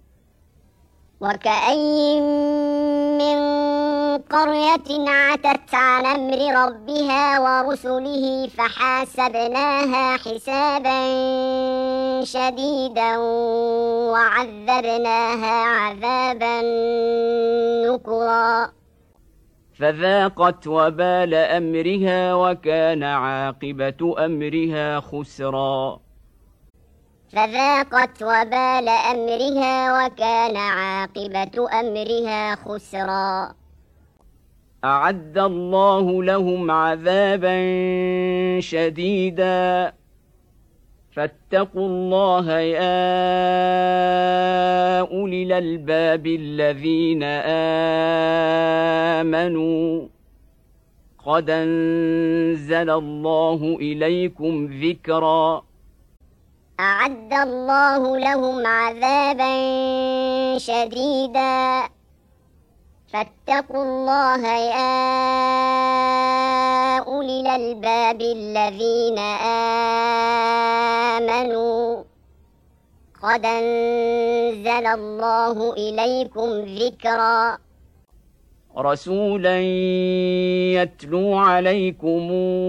Speaker 2: وكأين من قرية عتت عن أمر ربها ورسله فحاسبناها حسابا شديدا وعذبناها عذابا نكرا
Speaker 1: فذاقت وبال أمرها وكان عاقبة أمرها خسرا
Speaker 2: فذاقت وبال أمرها وكان عاقبة أمرها خسرا
Speaker 1: أعد الله لهم عذابا شديدا فاتقوا الله يا أولي الألباب الذين آمنوا قد أنزل الله إليكم ذكرا
Speaker 2: أعد الله لهم عذابا شديدا فاتقوا الله يا أولي الألباب الذين آمنوا قد أنزل الله إليكم ذكرا
Speaker 1: رسولا يتلو عليكم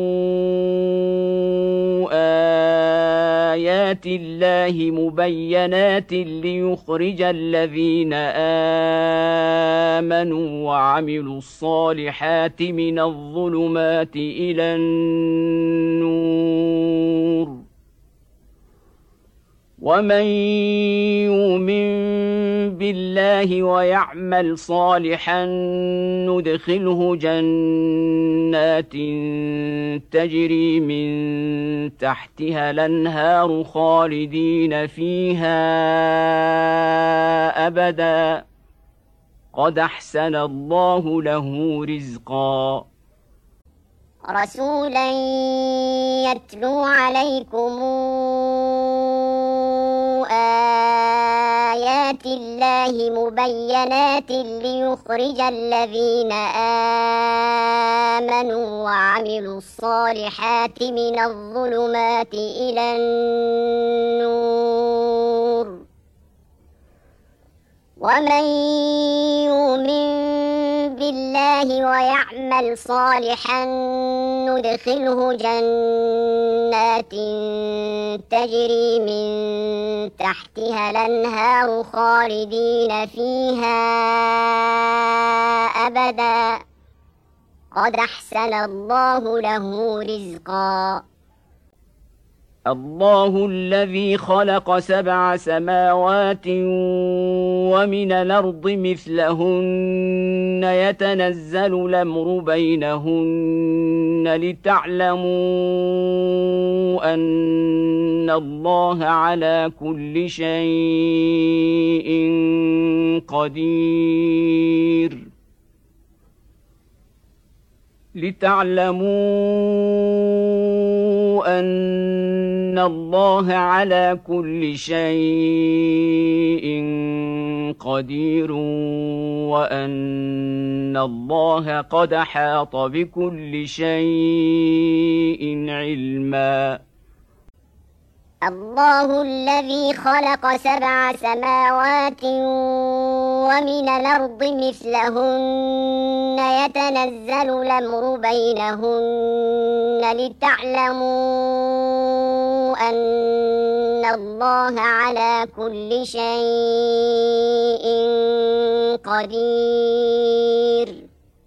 Speaker 1: آيات الله مبينات ليخرج الذين آمنوا وعملوا الصالحات من الظلمات إلى النور ومن يؤمن بالله ويعمل صالحا ندخله جنات تجري من تحتها الأنهار خالدين فيها أبدا قد أحسن الله له رزقا
Speaker 2: رسولا يتلو عليكم آيات الله مبينات ليخرج الذين آمنوا وعملوا الصالحات من الظلمات إلى النور ومن يؤمن بالله ويعمل صالحا ندخله جنات تجري من تحتها الأنهار خالدين فيها أبدا قد أحسن الله له رزقا
Speaker 1: الله الذي خلق سبع سماوات ومن الأرض مثلهن يتنزل الأمر بينهن لتعلموا أن الله على كل شيء قدير لتعلموا أن الله على كل شيء قدير وأن الله قد أحاط بكل شيء علما
Speaker 2: الله الذي خلق سبع سماوات ومن الأرض مثلهن يتنزل الأمر بينهن لتعلموا أن الله على كل شيء قدير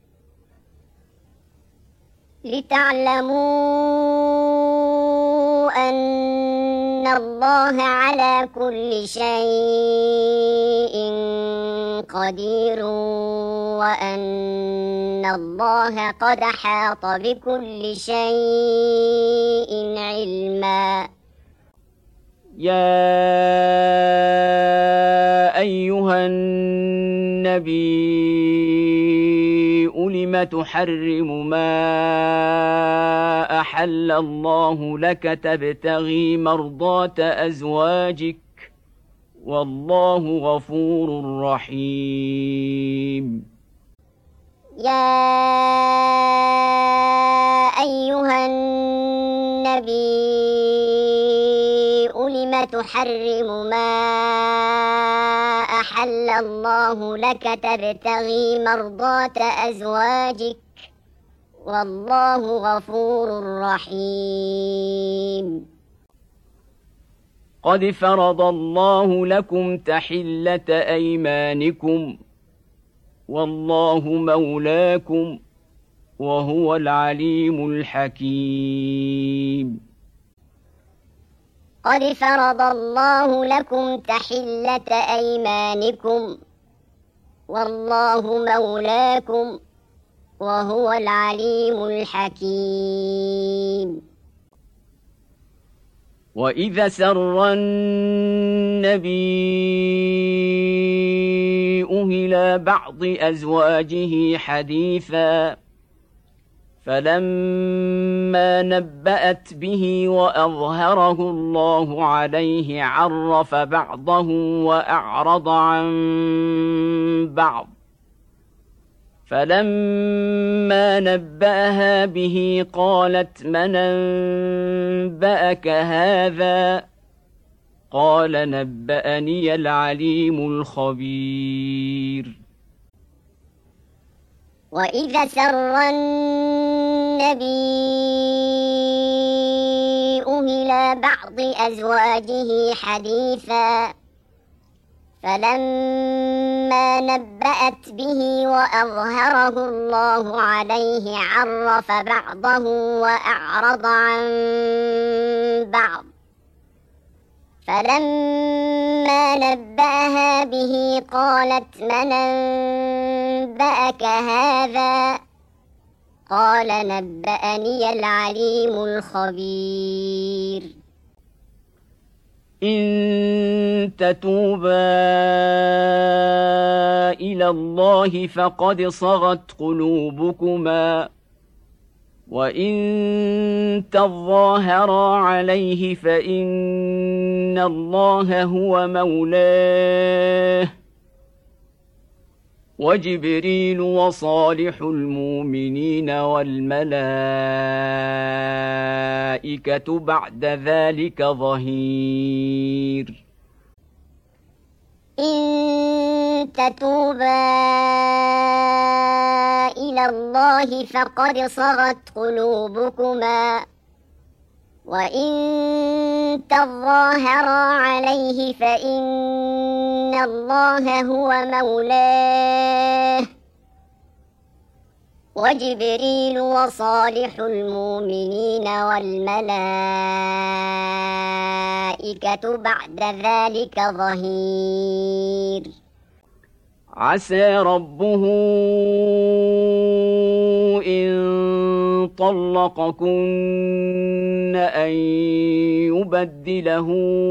Speaker 2: لتعلموا أن الله على كل شيء قدير وأن الله قد أحاط بكل شيء علما.
Speaker 1: يا أيها النبي لم تحرم ما أحل الله لك تبتغي مرضات أزواجك والله غفور رحيم.
Speaker 2: يا أيها النبي لم تحرم ما أحل الله لك تبتغي مرضات أزواجك والله غفور رحيم.
Speaker 1: قد فرض الله لكم تحلة أيمانكم والله مولاكم وهو العليم الحكيم.
Speaker 2: قد فرض الله لكم تحلة أيمانكم والله مولاكم وهو العليم الحكيم.
Speaker 1: وإذا سر النبي إلى بعض أزواجه حديثا فلما نبأت به وأظهره الله عليه عرف بعضه وأعرض عن بعض فلما نبأها به قالت من أنبأك هذا قال نبأني العليم الخبير.
Speaker 2: وإذا سر النبي إلى بعض أزواجه حديثا فلما نبأت به وأظهره الله عليه عرف بعضه وأعرض عن بعض فلما نبأها به قالت من أنبأك هذا قال نبأني العليم الخبير.
Speaker 1: إن تتوبا إلى الله فقد صغت قلوبكما وإن تظاهرا عليه فإن الله هو مولاه وجبريل وصالح المؤمنين والملائكة بعد ذلك ظهير.
Speaker 2: إن تتوبا إلى الله فقد صغت قلوبكما وإن تظاهرا عليه فإن الله هو مولاه وجبريل وصالح المؤمنين والملائكة بعد ذلك ظهير.
Speaker 1: عسى ربه إن طلقكن أن يبدله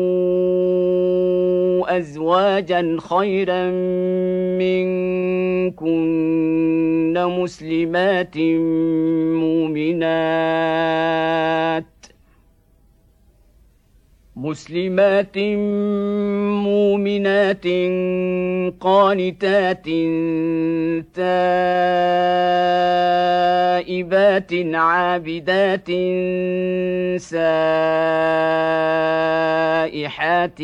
Speaker 1: أزواجا خيرا منكن مسلمات مؤمنات مسلمات مؤمنات قانتات تائبات عابدات سائحات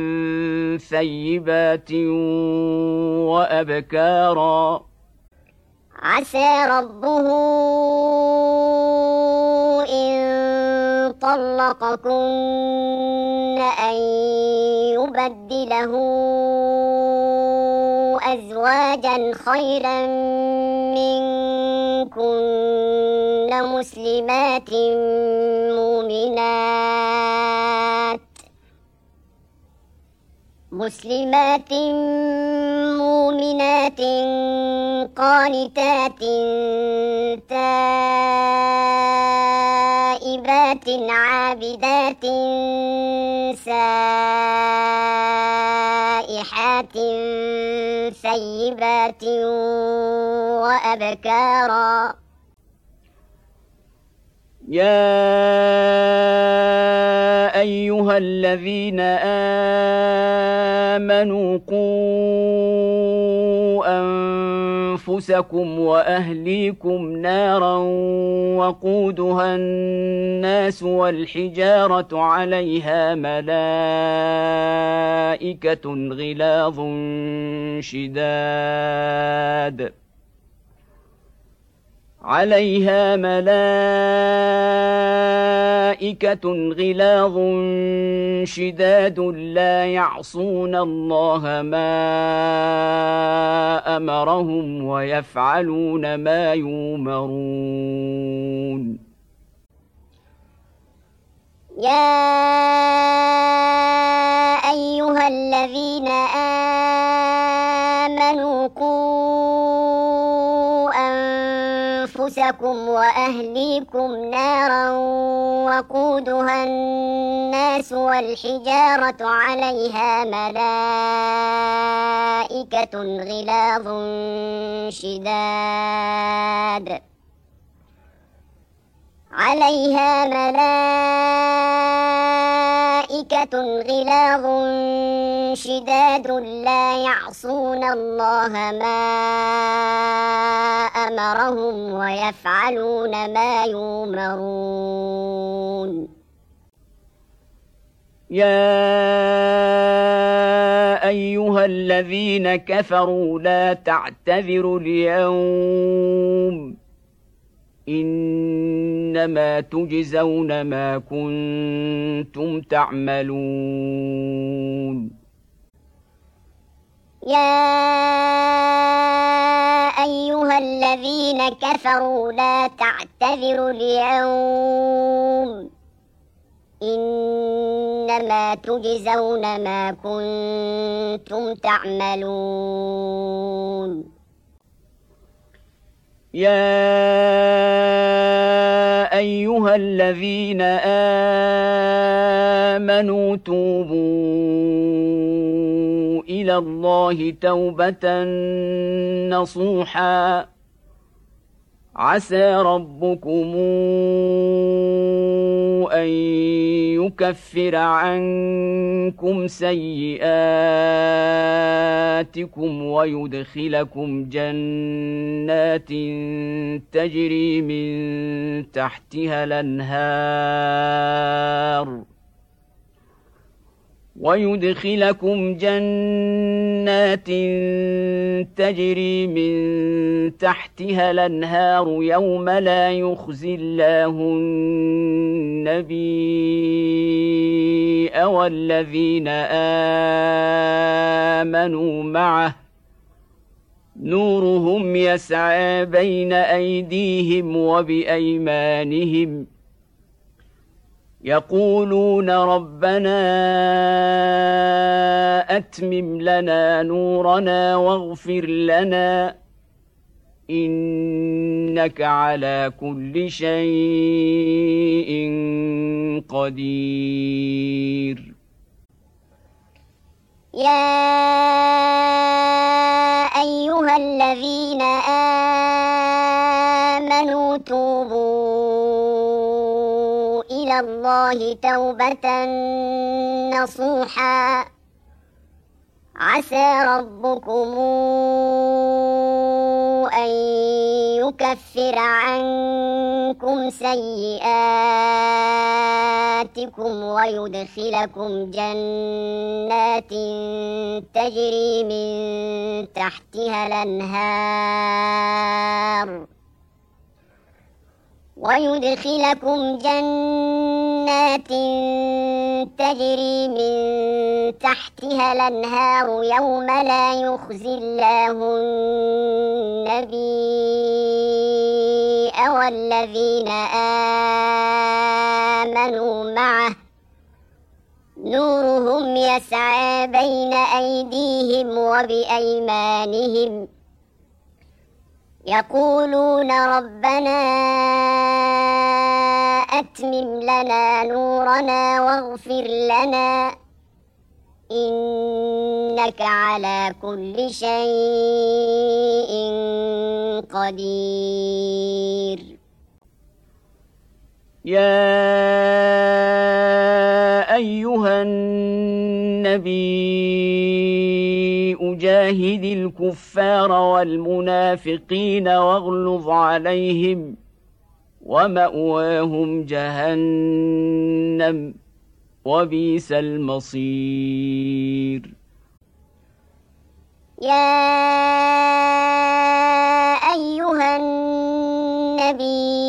Speaker 1: ثيبات وأبكارا.
Speaker 2: عسى ربه إن طلقكن أن يبدله أزواجا خيرا منكن مسلمات مؤمنات مسلمات مؤمنات قانتات تائبات عابدات سائحات ثيبات وأبكارا.
Speaker 1: يا أيها الذين آمنوا قوا أنفسكم وأهليكم نارا وقودها الناس والحجارة عليها ملائكة غلاظ شداد عليها ملائكة غلاظ شداد لا يعصون الله ما أمرهم ويفعلون ما يؤمرون.
Speaker 2: يا أيها الذين آمنوا قوا أنفسكم وأهليكم نارا وقودها الناس والحجارة عليها ملائكة غلاظ شداد عليها ملائكة غلاظ شداد لا يعصون الله ما أمرهم ويفعلون ما يؤمرون.
Speaker 1: يا أيها الذين كفروا لا تعتذروا اليوم إنما تجزون ما كنتم تعملون.
Speaker 2: يا أيها الذين كفروا لا تعتذروا اليوم إنما تجزون ما كنتم تعملون.
Speaker 1: يا أيها الذين آمنوا توبوا إلى الله توبة نصوحا عسى ربكم أن يكفر عنكم سيئاتكم ويدخلكم جنات تجري من تحتها الأنهار ويدخلكم جنات تجري من تحتها الأنهار يوم لا يخزي الله النبي والذين آمنوا معه نورهم يسعى بين أيديهم وبأيمانهم يقولون ربنا أتمم لنا نورنا واغفر لنا إنك على كل شيء قدير.
Speaker 2: يا أيها الذين آمنوا توبوا إلى الله توبة نصوحا عسى ربكم أن يكفر عنكم سيئاتكم ويدخلكم جنات تجري من تحتها الأنهار ويدخلكم جنات تجري من تحتها الأنهار يوم لا يخزي الله النبي والذين آمنوا معه نورهم يسعى بين أيديهم وبأيمانهم يقولون ربنا أتمم لنا نورنا واغفر لنا إنك على كل شيء قدير.
Speaker 1: يا أيها النبي أجاهد الكفار والمنافقين واغلظ عليهم ومأواهم جهنم وبئس المصير.
Speaker 2: يا أيها النبي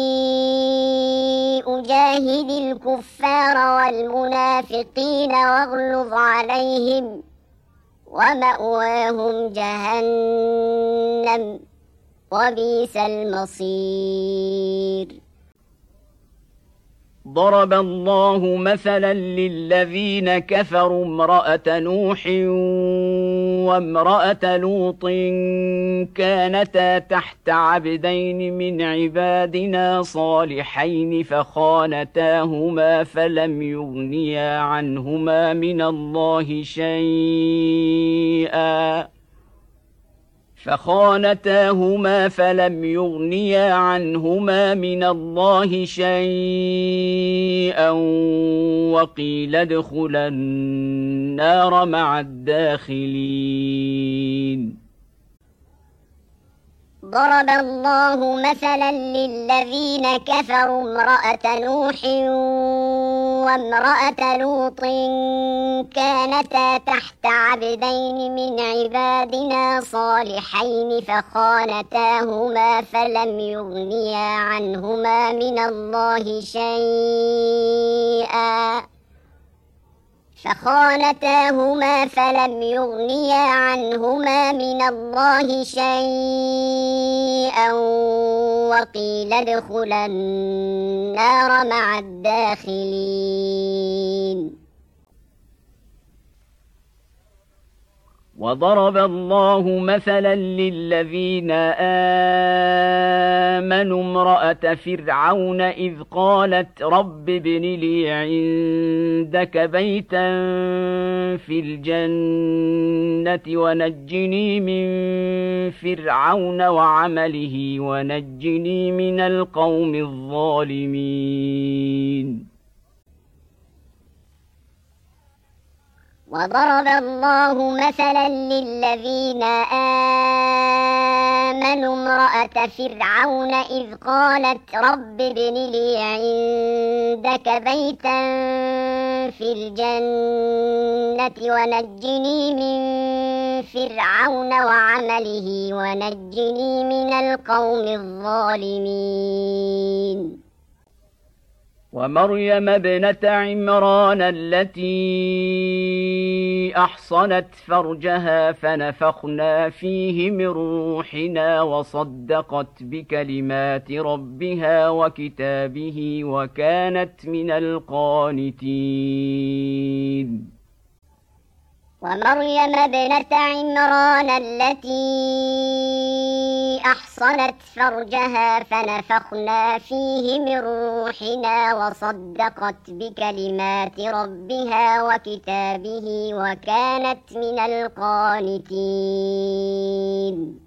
Speaker 2: أجاهد الكفار والمنافقين واغلظ عليهم ومأواهم جهنم وبئس المصير.
Speaker 1: ضرب الله مثلا للذين كفروا امرأة نوح وامرأة لوط كانتا تحت عبدين من عبادنا صالحين فخانتاهما فلم يغنيا عنهما من الله شيئا فخانتاهما فلم يغنيا عنهما من الله شيئا وقيل ادخلا النار مع الداخلين.
Speaker 2: ضرب الله مثلا للذين كفروا امرأة نوح وامرأة لوط كانتا تحت عبدين من عبادنا صالحين فخانتاهما فلم يغنيا عنهما من الله شيئا فخانتاهما فلم يغنيا عنهما من الله شيئا وقيل ادخلا النار مع الداخلين.
Speaker 1: وضرب الله مثلا للذين آمنوا امرأة فرعون إذ قالت رب ابن لي عندك بيتا في الجنة ونجني من فرعون وعمله ونجني من القوم الظالمين.
Speaker 2: وضرب الله مثلا للذين آمنوا امرأة فرعون إذ قالت رب ابن لي عندك بيتا في الجنة ونجني من فرعون وعمله ونجني من القوم الظالمين.
Speaker 1: ومريم ابنة عمران التي أحصنت فرجها فنفخنا فيه من روحنا وصدقت بكلمات ربها وكتابه وكانت من القانتين.
Speaker 2: ومريم ابنة عمران التي أحصنت فرجها فنفخنا فيه من روحنا وصدقت بكلمات ربها وكتابه وكانت من القانتين.